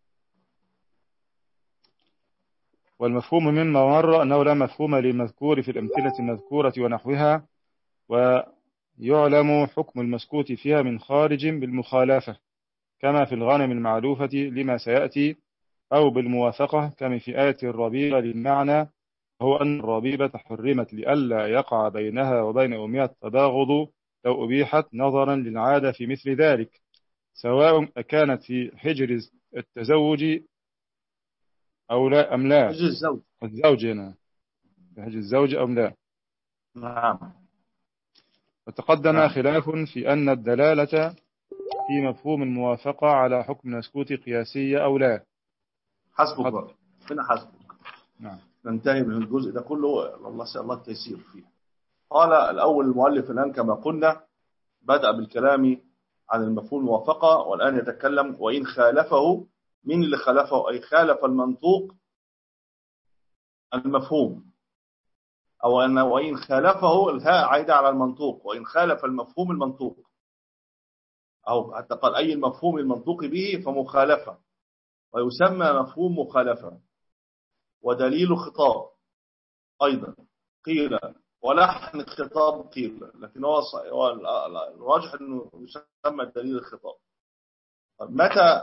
والمفهوم مما مر أنه لا مفهوم للمذكور في الأمثلة المذكورة ونحوها، ويعلم حكم المسكوت فيها من خارج بالمخالفة كما في الغنم المعلوفة لما سيأتي، أو بالموافقة كما في آية الربيبة للمعنى، هو أن الربيبة حرمت لئلا يقع بينها وبين أمها التباغض لو أبيحت نظرا للعادة في مثل ذلك، سواء كانت في حجر التزوج أو لا أم لا. حج الزوج. الزوج هنا في حجر الزوج أم لا. نعم. وتقدم نعم. خلاف في أن الدلالة في مفهوم الموافقة على حكم مسكوت قياسية أو لا. حسبك بقى. هنا حسبك. نعم. ننتهي من الجزء ده كله. الله سأل الله التيسير فيه. قال الأول المؤلف الآن كما قلنا بدأ بالكلام عن المفهوم الموافقة، والآن يتكلم وإن خالفه. من اللي خالفه؟ أي خالف المنطوق المفهوم، أو أن وإن خالفه الهاء عايدة على المنطوق، وإن خالف المفهوم المنطوق. أو حتى قال أي المفهوم المنطوق به فمخالفة، ويسمى مفهوم مخالفة. ودليل خطاب أيضا قيل، ولحن الخطاب قيل، لكن هو الراجح أنه يسمى دليل الخطاب. متى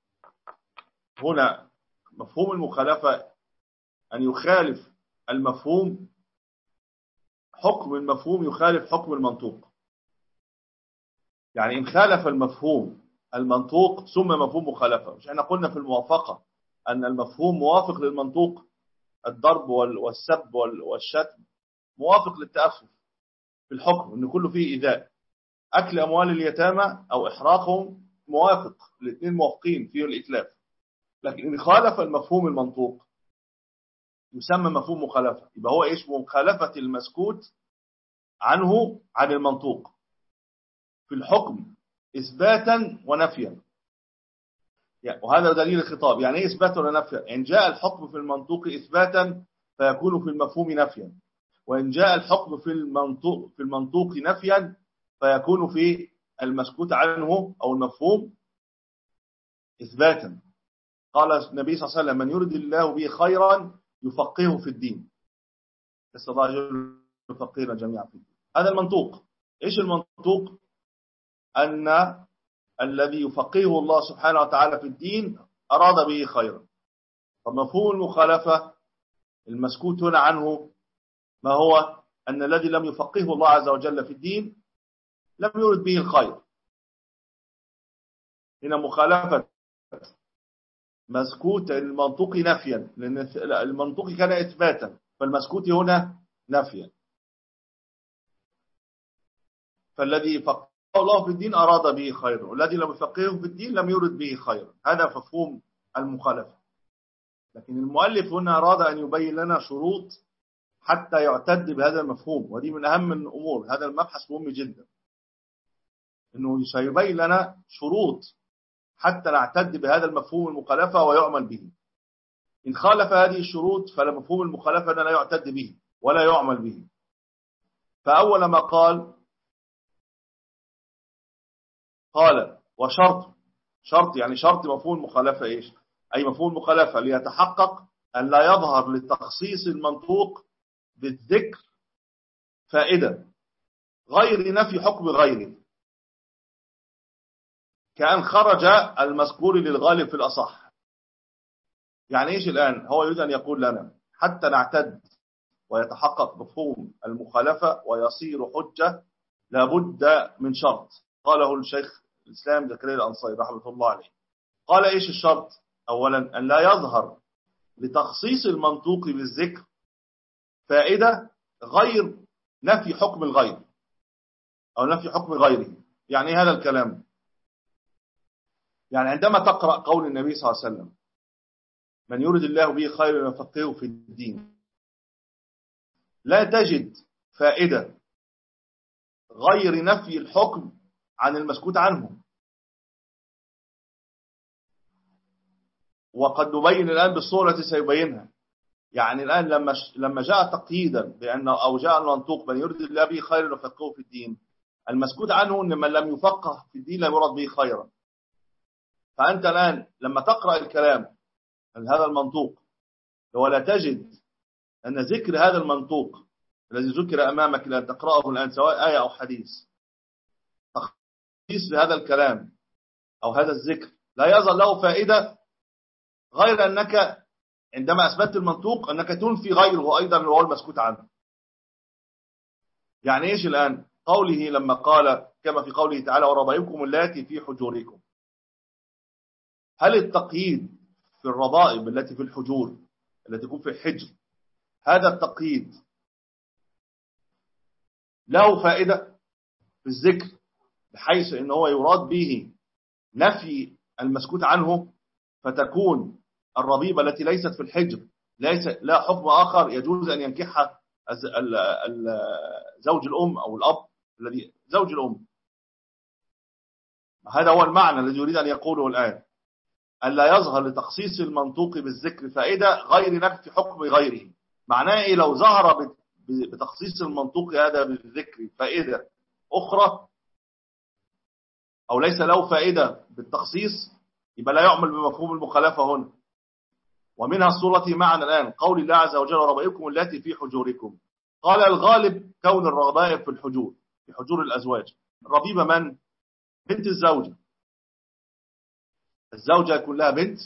هنا مفهوم المخالفة أن يخالف المفهوم، حكم المفهوم يخالف حكم المنطوق. يعني إن خالف المفهوم المنطوق سمى مفهوم مخالفة. مش احنا قلنا في الموافقة أن المفهوم موافق للمنطوق، الضرب والسب والشتم موافق للتأفف في الحكم، إن كله فيه إيذاء. أكل أموال اليتامى أو إحراقهم موافق، الاثنين موافقين فيه الإتلاف. لكن إن خالف المفهوم المنطوق يسمى مفهوم مخالفة. يبقى هو إيش؟ مخالفة المسكوت عنه عن المنطوق في الحكم إثباتا ونفيا. يعني وهذا دليل الخطاب. يعني إيه إثباتا ونفيا؟ إن جاء الحكم في المنطوق إثباتا فيكون في المفهوم نفيا، وإن جاء الحكم في المنطوق في المنطوق نفيا فيكون في المسكوت عنه أو المفهوم إثباتا. قال النبي صلى الله عليه وسلم: من يرد الله به خيرا يفقهه في الدين. استطاع يفقهنا جميعا في الدين. هذا المنطوق. إيش المنطوق؟ أن الذي يفقهه الله سبحانه وتعالى في الدين أراد به خيرا. فمفهوم المخالفة المسكوت هنا عنه ما هو؟ أن الذي لم يفقهه الله عز وجل في الدين لم يرد به الخير. هنا مخالفة مسكوت المنطوق نفيا، لأن المنطوق كان إثباتا، فالمسكوت هنا نفيا. فالذي فقهه الله في الدين أراد به خيرا، والذي لم يفقهه في الدين لم يرد به خيرا. هذا مفهوم المخالفة. لكن المؤلف هنا أراد أن يبين لنا شروط حتى يعتد بهذا المفهوم، ودي من أهم الأمور. هذا المبحث مهم جدا، أنه سيبين لنا شروط حتى نعتد بهذا المفهوم المخالفة ويعمل به. إن خالف هذه الشروط فمفهوم المخالفة لا يعتد به ولا يعمل به. فأول ما قال قال وشرط، شرط يعني شرط مفهوم المخالفة إيش؟ أي مفهوم المخالفة ليتحقق أن لا يظهر لتخصيص المنطوق بالذكر فائدة غير نفي حكم غيره، كأن خرج المذكور للغالب في الأصح. يعني إيش الآن؟ هو يريد أن يقول لنا حتى نعتد ويتحقق مفهوم المخالفة ويصير حجة لابد من شرط قاله الشيخ الإسلام زكريا الأنصاري رحمه الله عليه. قال إيش الشرط؟ أولا أن لا يظهر لتخصيص المنطوق بالذكر فائدة غير نفي حكم الغير أو نفي حكم غيره. يعني هذا الكلام، يعني عندما تقرأ قول النبي صلى الله عليه وسلم: من يرد الله به خيرا يفقهه في الدين، لا تجد فائدة غير نفي الحكم عن المسكوت عنه. وقد نبين الآن بالصورة التي سيبينها. يعني الآن لما لما جاء تقييدا بأن أو جاء المنطوق من يرد الله به خيرا يفقهه في الدين، المسكوت عنه أن من لم يفقه في الدين لا يراد به خيرا. فأنت الآن لما تقرأ الكلام عن هذا المنطوق ولا تجد أن ذكر هذا المنطوق الذي ذكر أمامك لأن تقرأه الآن سواء آية أو حديث تخصيص لهذا الكلام أو هذا الذكر لا يظل له فائدة غير أنك عندما أثبت المنطوق أنك تنفي غيره أيضا وهو المسكوت عنه. يعني إيش الآن؟ قوله لما قال كما في قوله تعالى: وربائبكم اللاتي في حجوركم. هل التقييد في الربائب التي في الحجور التي تكون في الحجر، هذا التقييد له فائدة في الذكر بحيث أنه يراد به نفي المسكوت عنه، فتكون الربيبة التي ليست في الحجر ليس لا حكم آخر يجوز أن ينكحها زوج الأم أو الأب الذي زوج الأم؟ هذا هو المعنى الذي يريد أن يقوله الآن، أن لا يظهر لتخصيص المنطوق بالذكر فائدة غير نفي حكم غيره. معناه إيه؟ لو ظهر بتخصيص المنطوق هذا بالذكر فائدة أخرى أو ليس له فائدة بالتخصيص، يبقى لا يعمل بمفهوم المخالفة هنا. ومنها الصورة التي معنا الآن قول الله عز وجل وربائبكم التي في حجوركم. قال الغالب كون الربائب في الحجور، في حجور الأزواج. الربيبة من؟ بنت الزوجة. الزوجة يكون لها بنت،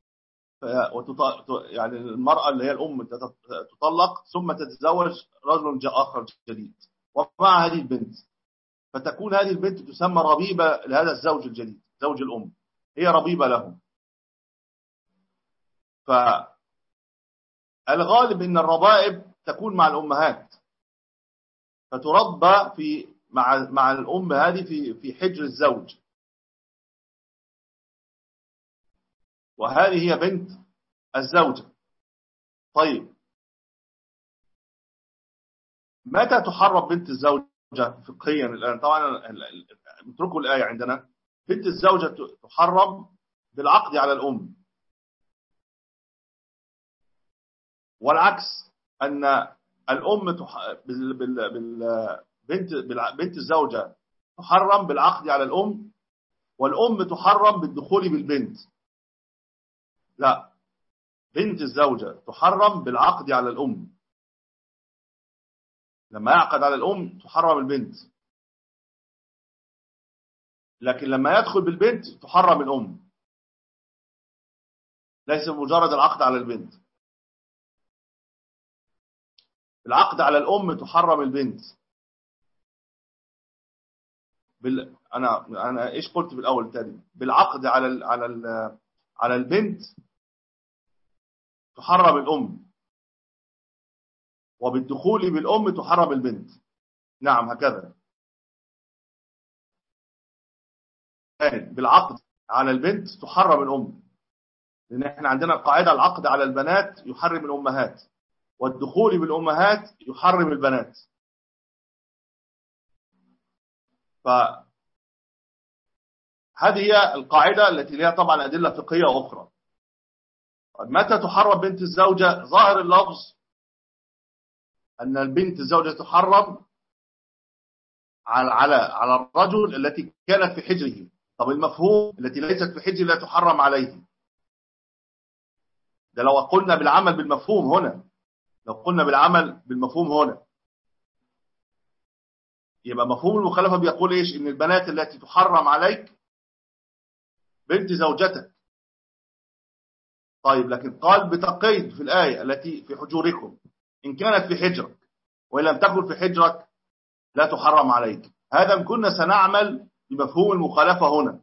يعني المرأة اللي هي الأم تطلق ثم تتزوج رجل آخر جديد ومع هذه البنت، فتكون هذه البنت تسمى ربيبة لهذا الزوج الجديد، زوج الأم، هي ربيبة له. فالغالب إن الربائب تكون مع الأمهات، فتربى في مع مع الأم هذه في في حجر الزوج، وهذه هي بنت الزوجة. طيب متى تحرم بنت الزوجة فقهيا الآن؟ طبعا نتركوا الآية عندنا. بنت الزوجة تحرم بالعقد على الأم، والعكس أن الأم تح... بال... بال... بال... بنت بال... بنت الزوجة تحرم بالعقد على الأم، والأم تحرم بالدخول بالبنت. لا، بنت الزوجة تحرم بالعقد على الأم، لما يعقد على الأم تحرم البنت، لكن لما يدخل بالبنت تحرم الأم، ليس مجرد العقد على البنت. العقد على الأم تحرم البنت. بال... أنا أنا إيش قلت بالأول تاني؟ بالعقد على ال... على ال... على البنت تحرم الأم، وبالدخول بالأم تحرم البنت. نعم هكذا. بالعقد على البنت تحرم الأم، لأن احنا عندنا قاعدة العقد على البنات يحرم الأمهات، والدخول بالأمهات يحرم البنات. فهذه هي القاعدة التي لها طبعا أدلة فقهية أخرى. متى تحرم بنت الزوجة؟ ظاهر اللفظ أن البنت الزوجة تحرم على على على الرجل التي كانت في حجره. طب المفهوم التي ليست في حجره لا تحرم عليه. ده لو قلنا بالعمل بالمفهوم هنا، لو قلنا بالعمل بالمفهوم هنا، يبقى مفهوم المخالفة بيقول إيش؟ إن البنات التي تحرم عليك بنت زوجتك. طيب لكن قال بتقيد في الآية التي في حجوركم، إن كانت في حجرك، وإن لم تكن في حجرك لا تحرم عليك. هذا كنا سنعمل بمفهوم المخالفة هنا.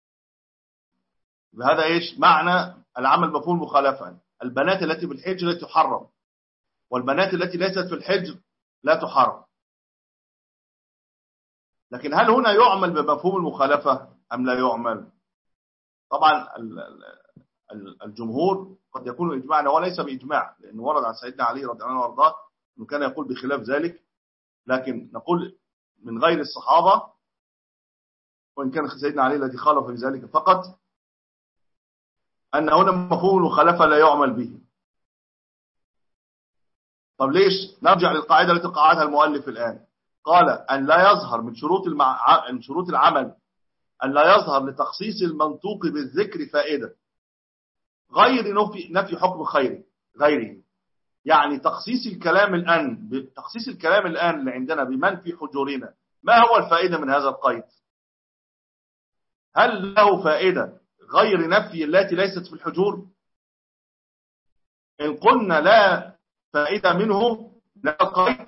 بهذا إيش معنى العمل مفهوم المخالفة؟ البنات التي في الحجر تحرم، والبنات التي ليست في الحجر لا تحرم. لكن هل هنا يعمل بمفهوم المخالفة أم لا يعمل؟ طبعا الجمهور قد يكون إجماعنا وليس بإجماع، لأنه ورد عن سيدنا علي رضي الله عنه وارضاه أنه كان يقول بخلاف ذلك، لكن نقول من غير الصحابة، وإن كان سيدنا علي الذي خالف في ذلك فقط، أن هنا مفهوم المخالفة لا يعمل به. طب ليش؟ نرجع للقاعدة التي قاعدها المؤلف الآن. قال أن لا يظهر من شروط المع... من شروط العمل أن لا يظهر لتخصيص المنطوق بالذكر فائدة غير نفي, نفي حكم خيري غيره. يعني تخصيص الكلام الآن تخصيص الكلام الآن اللي عندنا بمن في حجورنا، ما هو الفائدة من هذا القيد؟ هل له فائدة غير نفي التي ليست في الحجور؟ إن قلنا لا فائدة منه لا قيد،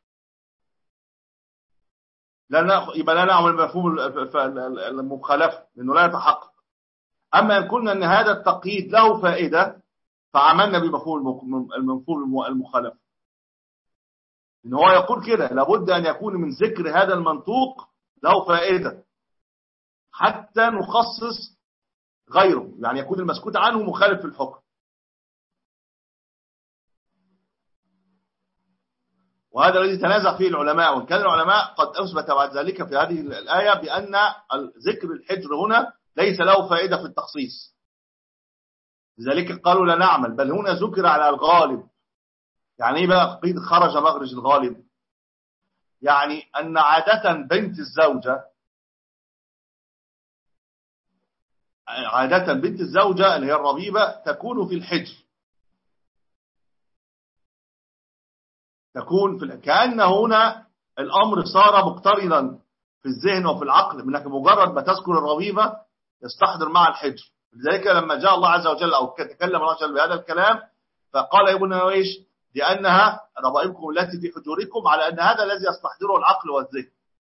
لا يبقى لا نعمل مفهوم المخالفة لأنه لا يتحقق. أما إن قلنا أن هذا التقييد له فائدة فعملنا بمفهوم المفهوم المخالفة. إن هو يقول كده لابد أن يكون من ذكر هذا المنطوق له فائدة حتى نخصص غيره، يعني يكون المسكوت عنه مخالف في الحكم. وهذا الذي تنازع فيه العلماء، وكان العلماء قد أثبت بعد ذلك في هذه الآية بأن ذكر الحجر هنا ليس له فائدة في التخصيص، لذلك قالوا لا نعمل، بل هنا ذكر على الغالب. يعني ايه بقى قيد خرج مخرج الغالب؟ يعني أن عادة بنت الزوجة عادة بنت الزوجة اللي هي الربيبة تكون في الحجر، تكون في كأن هنا الأمر صار مقترنا في الذهن وفي العقل، منك مجرد ما تذكر الربيبة يستحضر مع الحجر. لذلك لما جاء الله عز وجل أو تكلم الله عز وجل بهذا الكلام فقال يا ابن نويش لأنها ربائبكم التي في حجوركم، على أن هذا الذي يستحضره العقل والذهن.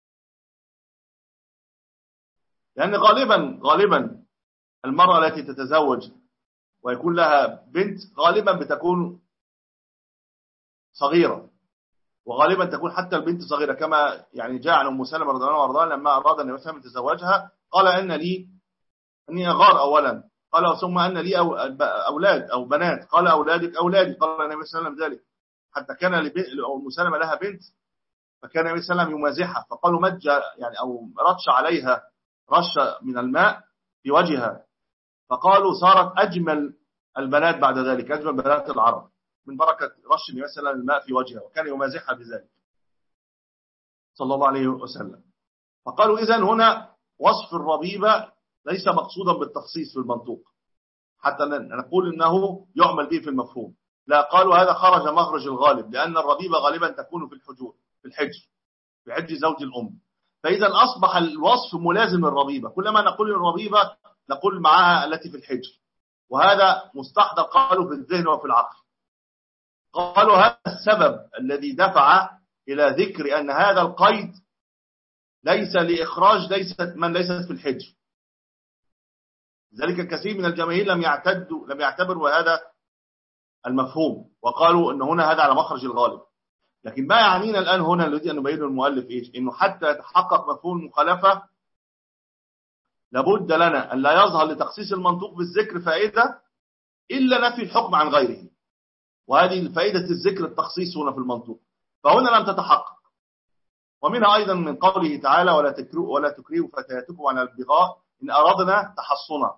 لأن غالبا غالبا المرأة التي تتزوج ويكون لها بنت غالبا بتكون صغيرة، وغالبا تكون حتى البنت صغيرة، كما يعني جاء عن أم سلمة رضي الله عنها لما أراد النبي صلى الله عليه وسلم يتزوجها قال أن لي أني أغار أولا، قال ثم أن لي أولاد أو بنات، قال أولادك أولادي، قال النبي صلى الله عليه وسلم ذلك، حتى كان أم سلمة لها بنت فكان النبي صلى الله عليه وسلم يمازحها، فقالوا مج يعني أو رش عليها رش من الماء في وجهها، فقالوا صارت أجمل البنات بعد ذلك، أجمل بنات العرب من بركة رش النبي صلى الله عليه وسلم الماء في وجهها، وكان يمازحها بذلك صلى الله عليه وسلم. فقالوا إذن هنا وصف الربيبة ليس مقصودا بالتخصيص في المنطوق حتى نقول إنه يعمل به في المفهوم، لا، قالوا هذا خرج مخرج الغالب، لأن الربيبة غالبا تكون في الحجور في الحجر في حجر زوج الأم، فإذا أصبح الوصف ملازم للربيبة، كلما نقول الربيبة نقول معها التي في الحجر، وهذا مستحضر قالوا في الذهن وفي العقل. قالوا هذا السبب الذي دفع إلى ذكر أن هذا القيد ليس لإخراج ليست من ليست في الحجر، ذلك كثير من الجماهير لم يعتدوا لم يعتبروا هذا المفهوم، وقالوا أن هنا هذا على مخرج الغالب. لكن ما يعنينا الآن هنا الذي أن نبينه المؤلف إيش؟ إنه حتى يتحقق مفهوم المخالفة لابد لنا أن لا يظهر لتخصيص المنطوق بالذكر فائدة إلا نفي الحكم عن غيره، وهذه فائدة الذكر التخصيص هنا في المنطوق، فهنا لم تتحقق. ومنها أيضا من قوله تعالى ولا تكرهوا ولا تكرهوا فتياتكم على البغاء إن أردنا تحصنا.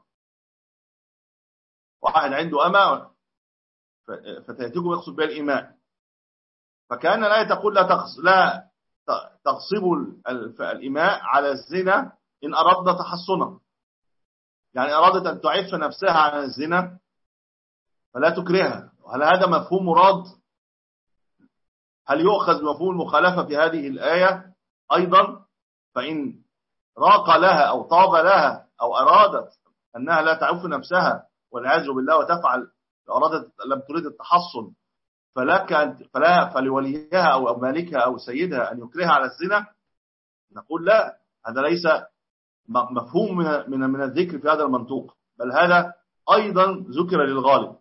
واحد عنده أمة فتياتكم يقصد بها الإيمان، فكأن الآية تقول لا تغص لا تغصبوا الإماء على الزنا إن أردنا تحصنا، يعني أرادت أن تعف نفسها عن الزنا فلا تكرهها. هل هذا مفهوم مراد؟ هل يؤخذ مفهوم المخالفة في هذه الآية أيضا؟ فإن راق لها أو طاب لها أو أرادت أنها لا تعف نفسها والعياذ بالله وتفعل أرادت لم تريد التحصن فلك فلا فلوليها أو مالكها أو سيدها أن يكرهها على الزنا، نقول لا، هذا ليس مفهوم من من من الذكر في هذا المنطوق، بل هذا أيضا ذكر للغالب.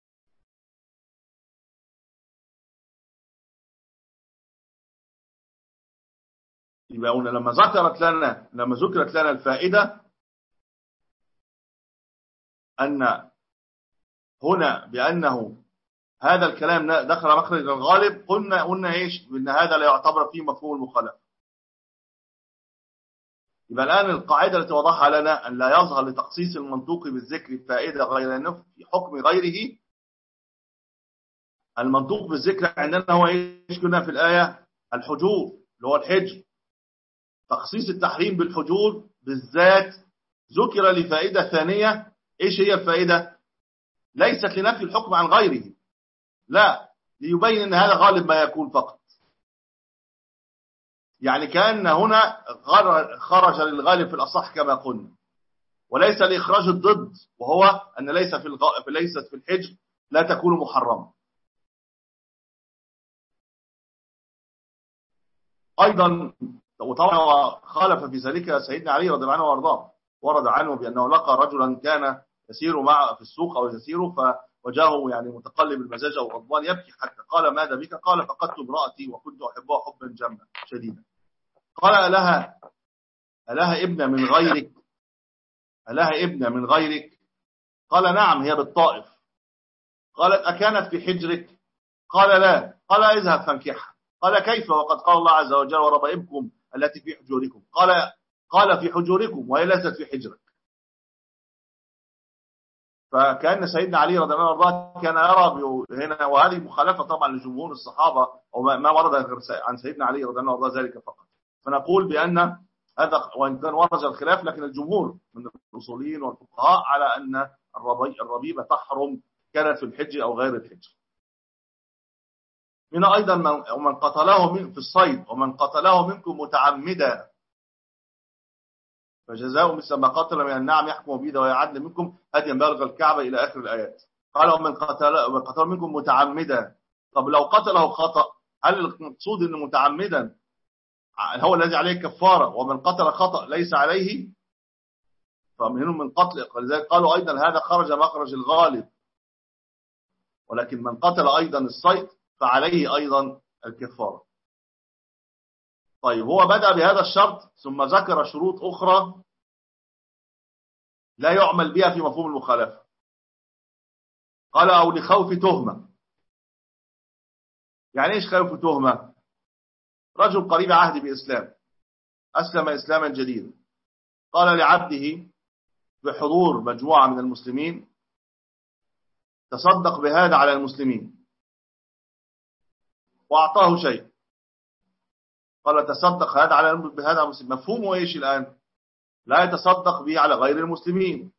يبقى لما ذكرت لنا لما ذكرت لنا الفائدة أن هنا بأنه هذا الكلام دخل مخرج الغالب، قلنا قلنا ايش؟ ان هذا لا يعتبر فيه مفهوم المخالفه. يبقى الان القاعده التي وضعها لنا ان لا يظهر لتخصيص المنطوق بالذكر فائده غير انه في حكم غيره. المنطوق بالذكر عندنا هو ايش؟ كنا في الايه الحجور اللي هو الحجر، تخصيص التحريم بالحجور بالذات ذكر لفائده ثانيه. ايش هي الفائده؟ ليست لنفي الحكم عن غيره، لا، ليبين ان هذا غالب ما يكون فقط. يعني كأن هنا خرج للغالب في الأصح كما قلنا، وليس لإخراج الضد، وهو أن ليس في الغ... ليست في الحجر لا تكون محرمة. أيضا وطبعا خالف في ذلك سيدنا علي رضي الله عنه وارضاه، ورد عنه بأنه لقى رجلا كان يسير معه في السوق أو يسير فوجاهه يعني متقلب المزاج أو غضبان يبكي، حتى قال ماذا بك؟ قال فقدت امرأتي وكنت أحبها حبا جما شديدا. قال ألها ألها ابن من غيرك؟ ألها ابن من غيرك؟ قال نعم هي بالطائف. قالت أكانت في حجرك؟ قال لا. قال اذهب فانكحها. قال كيف وقد قال الله عز وجل وربائبكم التي في حجوركم؟ قال قال في حجوركم وهي ليست في حجرك. فكان سيدنا علي رضي الله عنه كان يرى هنا، وهذه مخالفة طبعا لجمهور الصحابة، أو ما ورد عن سيدنا علي رضي الله عنه ذلك فقط. فنقول بأن هذا وإن كان ورد الخلاف، لكن الجمهور من الأصوليين والفقهاء على أن الربيبة تحرم كانت في الحج أو غير الحج. من أيضا ومن قتله من في الصيد ومن قتله منكم متعمدا فجزاء مثل ما قتل من النعم يحكم به ذوي عدل منكم هديا بلغ الكعبة إلى آخر الآيات. قال ومن قتل قتل منكم متعمدا. طب لو قتله خطأ، هل المقصود أن متعمدا هو الذي عليه كفارة ومن قتل خطأ ليس عليه؟ فمنهم من قتل، لذلك قالوا أيضا هذا خرج مخرج الغالب، ولكن من قتل أيضا الصيد فعليه أيضا الكفارة. طيب هو بدأ بهذا الشرط ثم ذكر شروط أخرى لا يعمل بها في مفهوم المخالفة. قال أو لخوف تهمة. يعني إيش خوف تهمة؟ رجل قريب عهد بإسلام أسلم إسلاما جديدا، قال لعبده بحضور مجموعة من المسلمين تصدق بهذا على المسلمين، وأعطاه شيء، قال تصدق هذا على بهذا المسلمين. مفهومه إيش الآن؟ لا يتصدق به على غير المسلمين،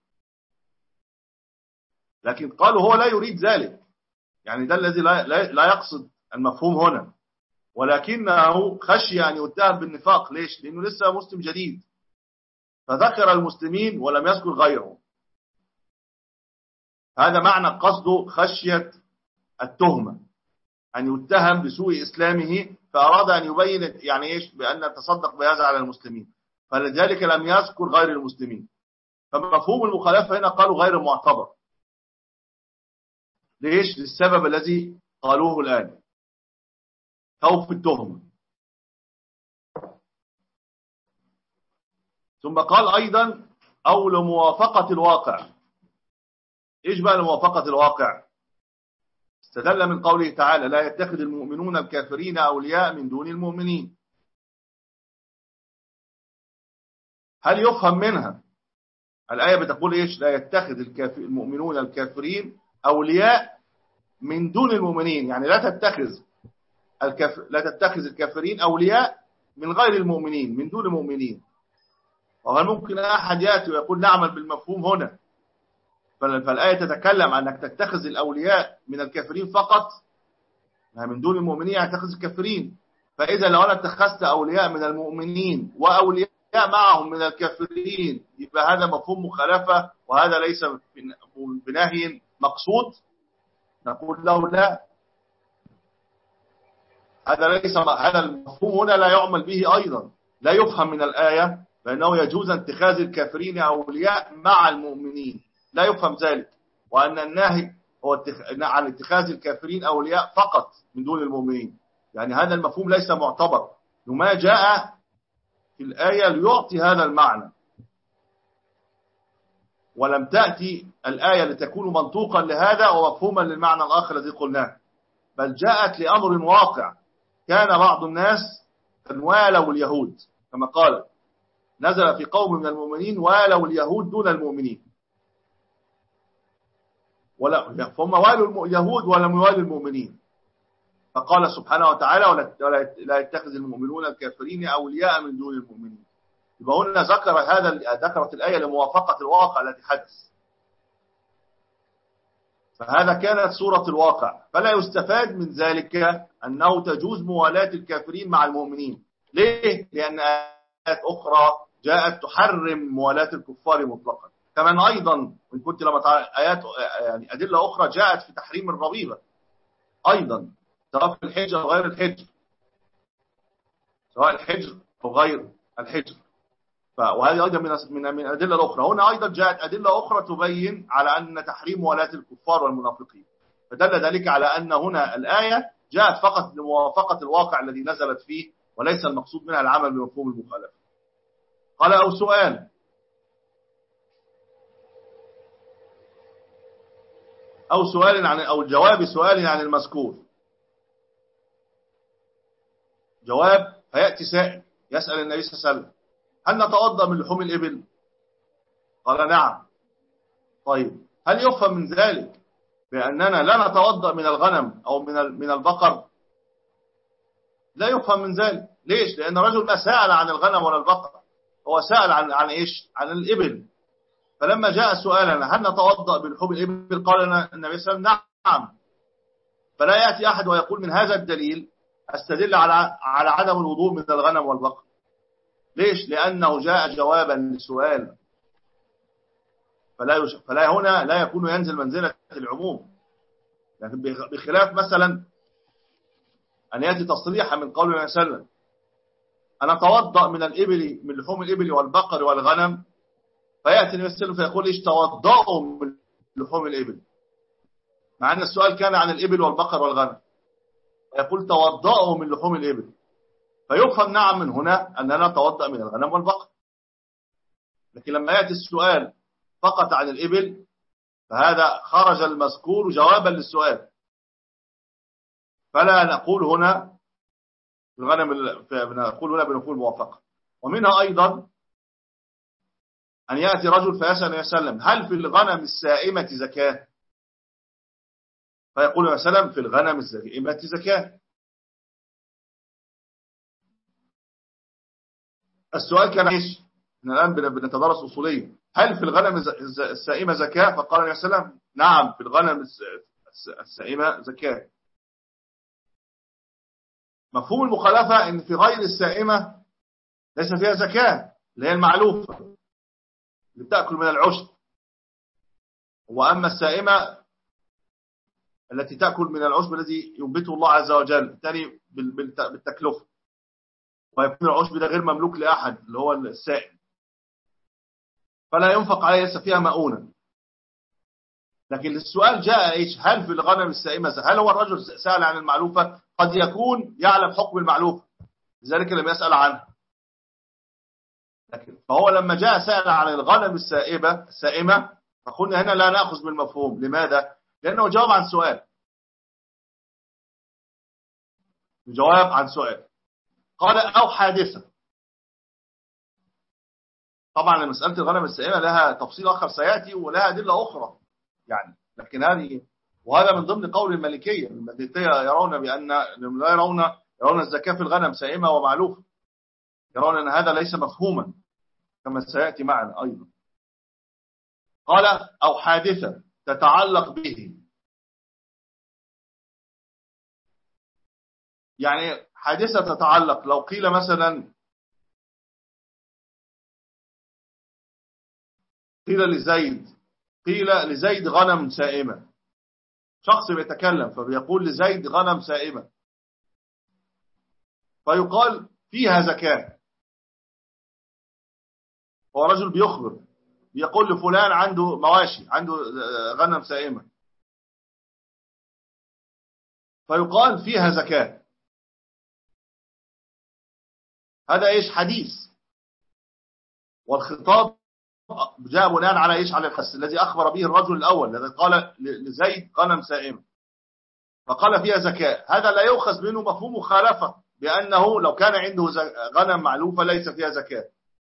لكن قالوا هو لا يريد ذلك، يعني ده الذي لا, لا يقصد المفهوم هنا، ولكنه خشي أن يتهم بالنفاق. ليش؟ لأنه لسه مسلم جديد، فذكر المسلمين ولم يذكر غيره. هذا معنى قصده خشية التهمة، أن يتهم بسوء إسلامه، فأراد أن يبين يعني إيش بأن تصدق بهذا على المسلمين، فلذلك لم يذكر غير المسلمين. فمفهوم المخالفة هنا قالوا غير معتبر. ليش؟ للسبب الذي قالوه الآن، خوف التهمة. ثم قال أيضا أو لموافقة الواقع. إيش بقى لموافقة الواقع؟ استدل من قوله تعالى لا يتخذ المؤمنون الكافرين أولياء من دون المؤمنين. هل يفهم منها الآية بتقول إيش؟ لا يتخذ المؤمنون الكافرين أولياء من دون المؤمنين، يعني لا تتخذ الكافر لا تتخذ الكافرين أولياء من غير المؤمنين، من دون المؤمنين. وهل ممكن أحد يأتي ويقول نعمل بالمفهوم هنا، فالآية تتكلم عن أنك تتخذ الأولياء من الكافرين فقط، من دون المؤمنين يعني تتخذ الكافرين. فإذا لو أنا اتخذت أولياء من المؤمنين وأولياء معهم من الكافرين يبقى هذا مفهوم مخالفة، وهذا ليس بنهي مقصود. نقول له لا، هذا ليس هذا المفهوم هنا لا يعمل به أيضا، لا يفهم من الآية بأنه يجوز اتخاذ الكافرين أولياء مع المؤمنين، لا يفهم ذلك، وأن النهي هو عن اتخاذ الكافرين أولياء فقط من دون المؤمنين. يعني هذا المفهوم ليس معتبر، وما جاء في الآية ليعطي هذا المعنى، ولم تأتي الآية لتكون منطوقا لهذا ومفهوما للمعنى الآخر الذي قلناه، بل جاءت لأمر واقع. كان بعض الناس والوا اليهود كما قال نزل في قوم من المؤمنين والوا اليهود دون المؤمنين، ولا فهم والوا اليهود ولم يوالوا المؤمنين. فقال سبحانه وتعالى ولا يتخذ المؤمنون الكافرين أولياء من دون المؤمنين. يبقى هنا ذكر هذا ذكرت الآية لموافقة الواقع الذي حدث، فهذا كانت صورة الواقع. فلا يستفاد من ذلك أنه تجوز موالاة الكافرين مع المؤمنين. ليه؟ لأن آيات أخرى جاءت تحرم موالاة الكفار مطلقا. كمان أيضا إن كنت لما آيات يعني أدلة أخرى جاءت في تحريم الربيبة أيضا، سواء في الحجر أو غير الحجر، سواء الحجر أو غير الحجر. وهذه أيضا من من الأدلة الأخرى. هنا أيضا جاءت أدلة أخرى تبين على أن تحريم موالاة الكفار والمنافقين، فدل ذلك على أن هنا الآية جاءت فقط لموافقة الواقع الذي نزلت فيه، وليس المقصود منها العمل بمفهوم المخالفة. قال أو سؤال أو سؤال عن أو جواب سؤال عن المذكور. جواب فيأتي سائل يسأل النبي صلى الله عليه وسلم هل نتوضأ من لحوم الإبل؟ قال نعم. طيب هل يفهم من ذلك بأننا لا نتوضأ من الغنم أو من من البقر؟ لا يفهم من ذلك. ليش؟ لأن رجل ما سأل عن الغنم ولا البقر، هو سأل عن عن إيش؟ عن الإبل. فلما جاء سؤالنا هل نتوضأ بلحوم الإبل قال لنا النبي صلى الله عليه وسلم نعم. فلا يأتي أحد ويقول من هذا الدليل أستدل على على عدم الوضوء من الغنم والبقر. ليش؟ لأنه جاء جوابا للسؤال، فلا يش... فلا هنا لا يكون ينزل منزلة العموم. لكن بخلاف مثلا أن يأتي تصريحا من قول النبي صلى الله عليه وسلم أنا أتوضأ من الإبل من لحوم الإبل والبقر والغنم، فيأتي النبي صلى الله عليه وسلم فيقول إيش؟ توضأوا من لحوم الإبل، مع أن السؤال كان عن الإبل والبقر والغنم، يقول توضأوا من لحوم الإبل، فيفهم نعم من هنا أننا نتوضأ من الغنم والبقر. لكن لما يأتي السؤال فقط عن الإبل فهذا خرج المذكور جوابا للسؤال، فلا نقول هنا الغنم، نقول هنا بنقول موافقة. ومنها أيضا أن يأتي رجل فيسأل النبي صلى الله عليه وسلم هل في الغنم السائمة زكاة؟ فيقول النبي صلى الله عليه وسلم في الغنم السائمة زكاة. السؤال كان ايش؟ احنا الآن بنتدرس أصوليا، هل في الغنم السائمة زكاة؟ فقال النبي صلى الله عليه وسلم نعم في الغنم السائمة زكاة. مفهوم المخالفة ان في غير السائمة ليس فيها زكاة، اللي هي المعلوفة اللي بتأكل من العشب، وأما السائمة التي تأكل من العشب الذي ينبته الله عز وجل الثاني بالتكلفة، ويكون العشب ده غير مملوك لأحد اللي هو السائم، فلا ينفق عليه ليس فيها مؤونة. لكن السؤال جاء ايش؟ هل في الغنم السائمة؟ هل هو الرجل سأل عن المعلوفة؟ قد يكون يعلم حكم المعلوفة لذلك لم يسأل عنها. لكن فهو لما جاء سأل عن الغنم السائمة السائمة فقلنا هنا لا نأخذ بالمفهوم. لماذا؟ لأنه جواب عن سؤال، جواب عن سؤال. قال أو حادثة. طبعا مسألة الغنم السائمة لها تفصيل آخر سيأتي ولها أدلة أخرى يعني، لكن هذه وهذا من ضمن قول المالكية. المالكية يرون بأن لا يرون يرون الزكاة في الغنم سائمة ومعلوفة، يرون أن هذا ليس مفهوما كما سيأتي معنا أيضا. قال أو حادثة تتعلق به، يعني حادثة تتعلق لو قيل مثلا قيل لزيد قيل لزيد غنم سائمة، شخص بيتكلم فبيقول لزيد غنم سائمة، فيقال فيها زكاة. هو رجل بيخبر بيقول لفلان عنده مواشي، عنده غنم سائمة، فيقال فيها زكاة. هذا ايش؟ حديث، والخطاب جاء بناء على ايش؟ على الحس الذي اخبر به الرجل الاول الذي قال لزيد غنم سائمة فقال فيها زكاة. هذا لا يؤخذ منه مفهوم مخالفة بأنه لو كان عنده غنم معلوفة ليس فيها زكاة.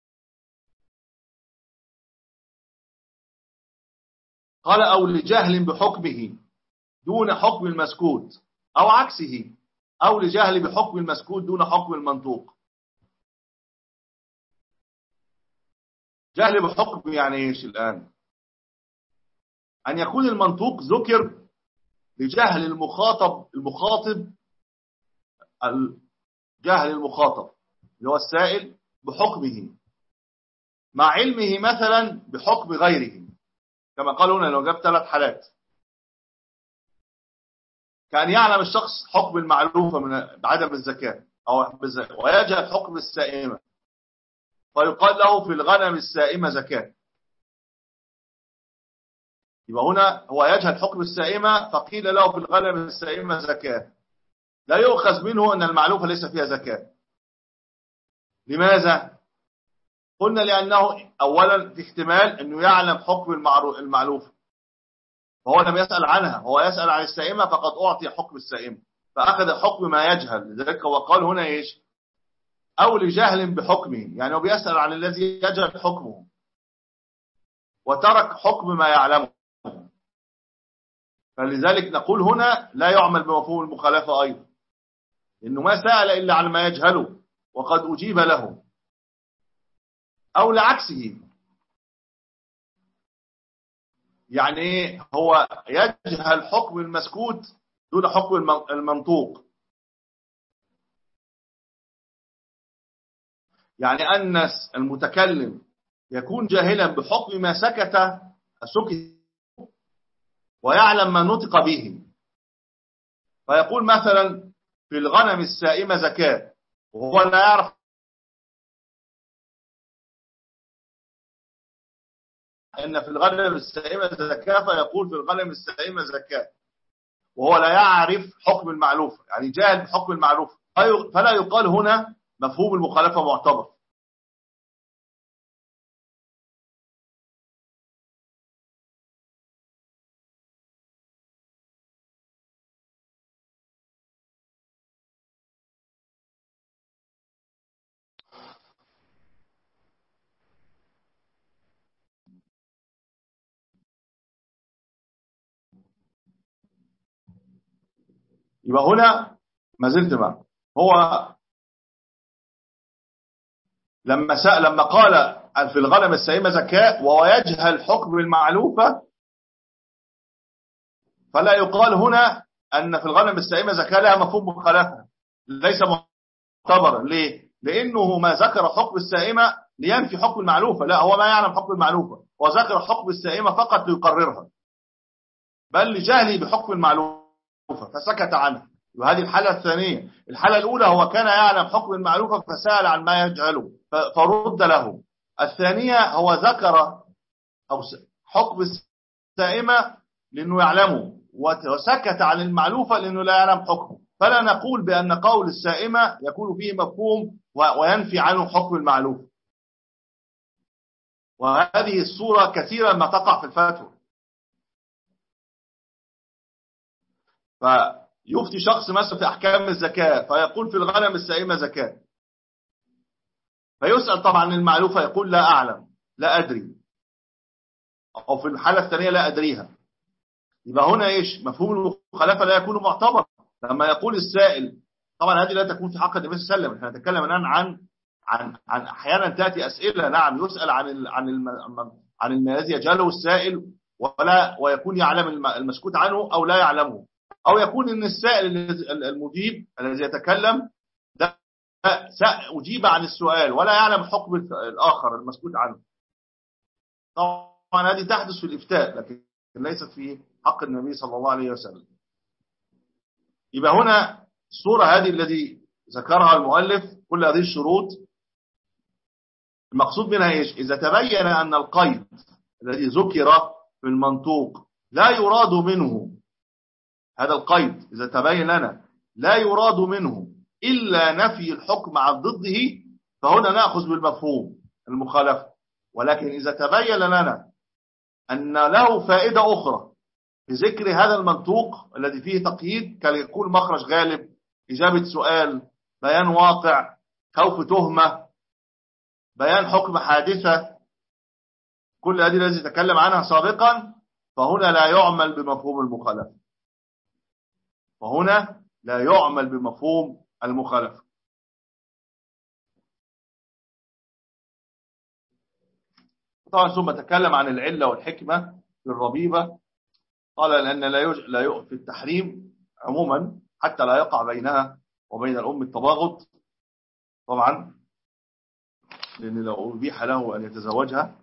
قال أو لجهل بحكمه دون حكم المسكوت، أو عكسه، أو لجهل بحكم المسكوت دون حكم المنطوق. جهل بحكم يعني ايش الآن؟ أن يكون المنطوق ذكر لجهل المخاطب المخاطب جهل المخاطب اللي هو السائل بحكمه مع علمه مثلا بحكم غيره، كما قالوا هنا لو جاب ثلاث حالات كان يعلم الشخص حكم المعلوفة من بعدم الزكاة أو ويجهل حكم السائمة، فيقال له في الغنم السائمة زكاة. يبقى هنا هو يجهل حكم السائمة فقيل له في الغنم السائمة زكاة، لا يؤخذ منه أن المعلوفة ليس فيها زكاة. لماذا؟ قلنا لأنه أولا في احتمال أنه يعلم حكم المعلوفة فهو لم يسأل عنها، هو يسأل عن السائمة فقد أعطي حكم السائمة فأخذ حكم ما يجهل. لذلك هو قال هنا إيش؟ أو لجهل بحكمه، يعني هو بيسأل عن الذي يجهل حكمه وترك حكم ما يعلمه، فلذلك نقول هنا لا يعمل بمفهوم المخالفة أيضا، إنه ما سأل إلا عن ما يجهله وقد أجيب له. أو لعكسه. يعني هو يجهل حكم المسكوت دون حكم المنطوق. يعني أن المتكلم يكون جاهلا بحكم ما سكت سكت ويعلم ما نطق به، فيقول مثلا في الغنم السائمة زكاة وهو لا يعرف أن في الغنم السائمة زكاة، فيقول في الغنم السائمة زكاة وهو لا يعرف حكم المعلوفة، يعني جاهل بحكم المعلوفة، فلا يقال هنا مفهوم المخالفة معتبر. يبقى هنا ما زلت معه. هو لما سأل لما قال في الغنم السائمة زكاة وهو يجهل حكم المعلوفة، فلا يقال هنا أن في الغنم السائمة زكاة لها مفهوم مخالفة، ليس معتبرا. ليه؟ لأنه ما ذكر حكم السائمة لينفي حكم المعلوفة، لا، هو ما يعلم حكم المعلوفة، هو ذكر حكم السائمة فقط ليقررها، بل لجهله بحكم المعلوفة فسكت عنه. وهذه الحالة الثانية. الحالة الأولى هو كان يعلم حكم المعلوفة فسأل عن ما يجهله فرد له. الثانية هو ذكر أو حكم السائمة لأنه يعلمه وسكت عن المعلوفة لأنه لا يعلم حكمه، فلا نقول بأن قول السائمة يكون فيه مفهوم وينفي عنه حكم المعلوفة. وهذه الصورة كثيرا ما تقع في الفتوى. فيفتي شخص مثلا في أحكام الزكاة فيقول في الغنم السائمة زكاة، فيسأل طبعا المعلوفة يقول لا أعلم لا أدري، أو في الحالة الثانية لا أدريها. يبقى هنا إيش مفهوم المخالفة لا يكون معتبر. لما يقول السائل، طبعا هذه لا تكون في حق النبي صلى الله عليه وسلم، احنا نتكلم الآن عن عن عن أحيانا تأتي أسئلة، نعم، يسأل عن ال عن ال عن الذي يجهله السائل ولا ويكون يعلم المسكوت عنه أو لا يعلمه، أو يكون إن السائل المجيب الذي يتكلم ده أجيب عن السؤال ولا يعلم حكم الآخر المسكوت عنه. طبعا هذه تحدث في الإفتاء لكن ليست في حق النبي صلى الله عليه وسلم. يبقى هنا الصورة هذه الذي ذكرها المؤلف كل هذه الشروط المقصود منها إيش؟ إذا تبين أن القيد الذي ذكر في المنطوق لا يراد منه، هذا القيد إذا تبين لنا لا يراد منه إلا نفي الحكم عن ضده، فهنا نأخذ بالمفهوم المخالفة. ولكن إذا تبين لنا أن له فائدة أخرى بذكر هذا المنطوق الذي فيه تقييد، كيكون مخرج غالب، إجابة سؤال، بيان واقع، خوف تهمة، بيان حكم حادثة، كل هذه الذي تكلم عنها سابقا، فهنا لا يعمل بمفهوم المخالفة. فهنا لا يعمل بمفهوم المخالفة. طبعا ثم تكلم عن العلة والحكمة في الربيبة، قال لأن لا يج... لا ي... في التحريم عموما حتى لا يقع بينها وبين الأم التباغض، طبعا لأن لو أبيح له أن يتزوجها.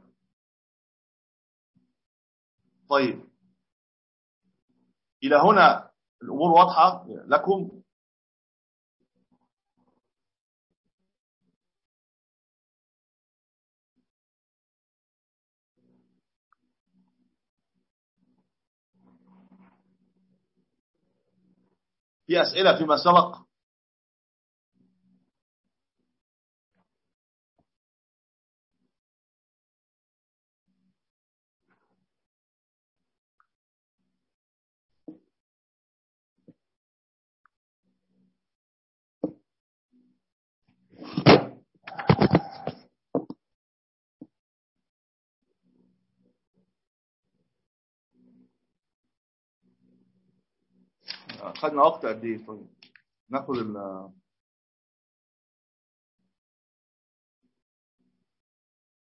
طيب إلى هنا الأمور واضحة لكم؟ في أسئلة فيما سبق؟ خدنا وقت قد ايه؟ طيب ناخد ال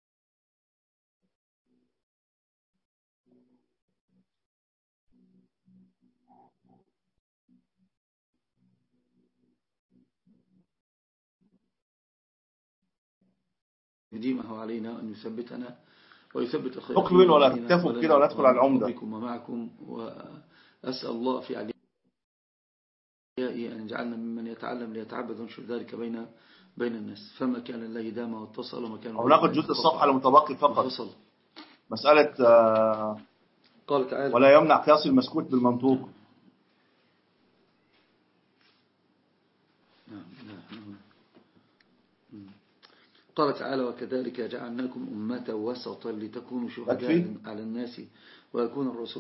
ديمه علينا أن يثبتنا ويثبت أخير أقبل ولا تكتفوا كده ولا أدخل على العمدة بكم ومعكم. وأسأل الله في عليائي أن يجعلنا ممن يتعلم ليتعبد ونشر ذلك بين بين الناس. فما كان الله دام واتصل وما كان. أو ناخد جزء الصفحة المتبقي فقط. وفصل. مسألة آه قال تعالى ولا يمنع قياس المسكوت بالمنطوق. قال تعالى وكذلك جعلناكم أمة وسطا لتكونوا شهداء على الناس ويكون الرسول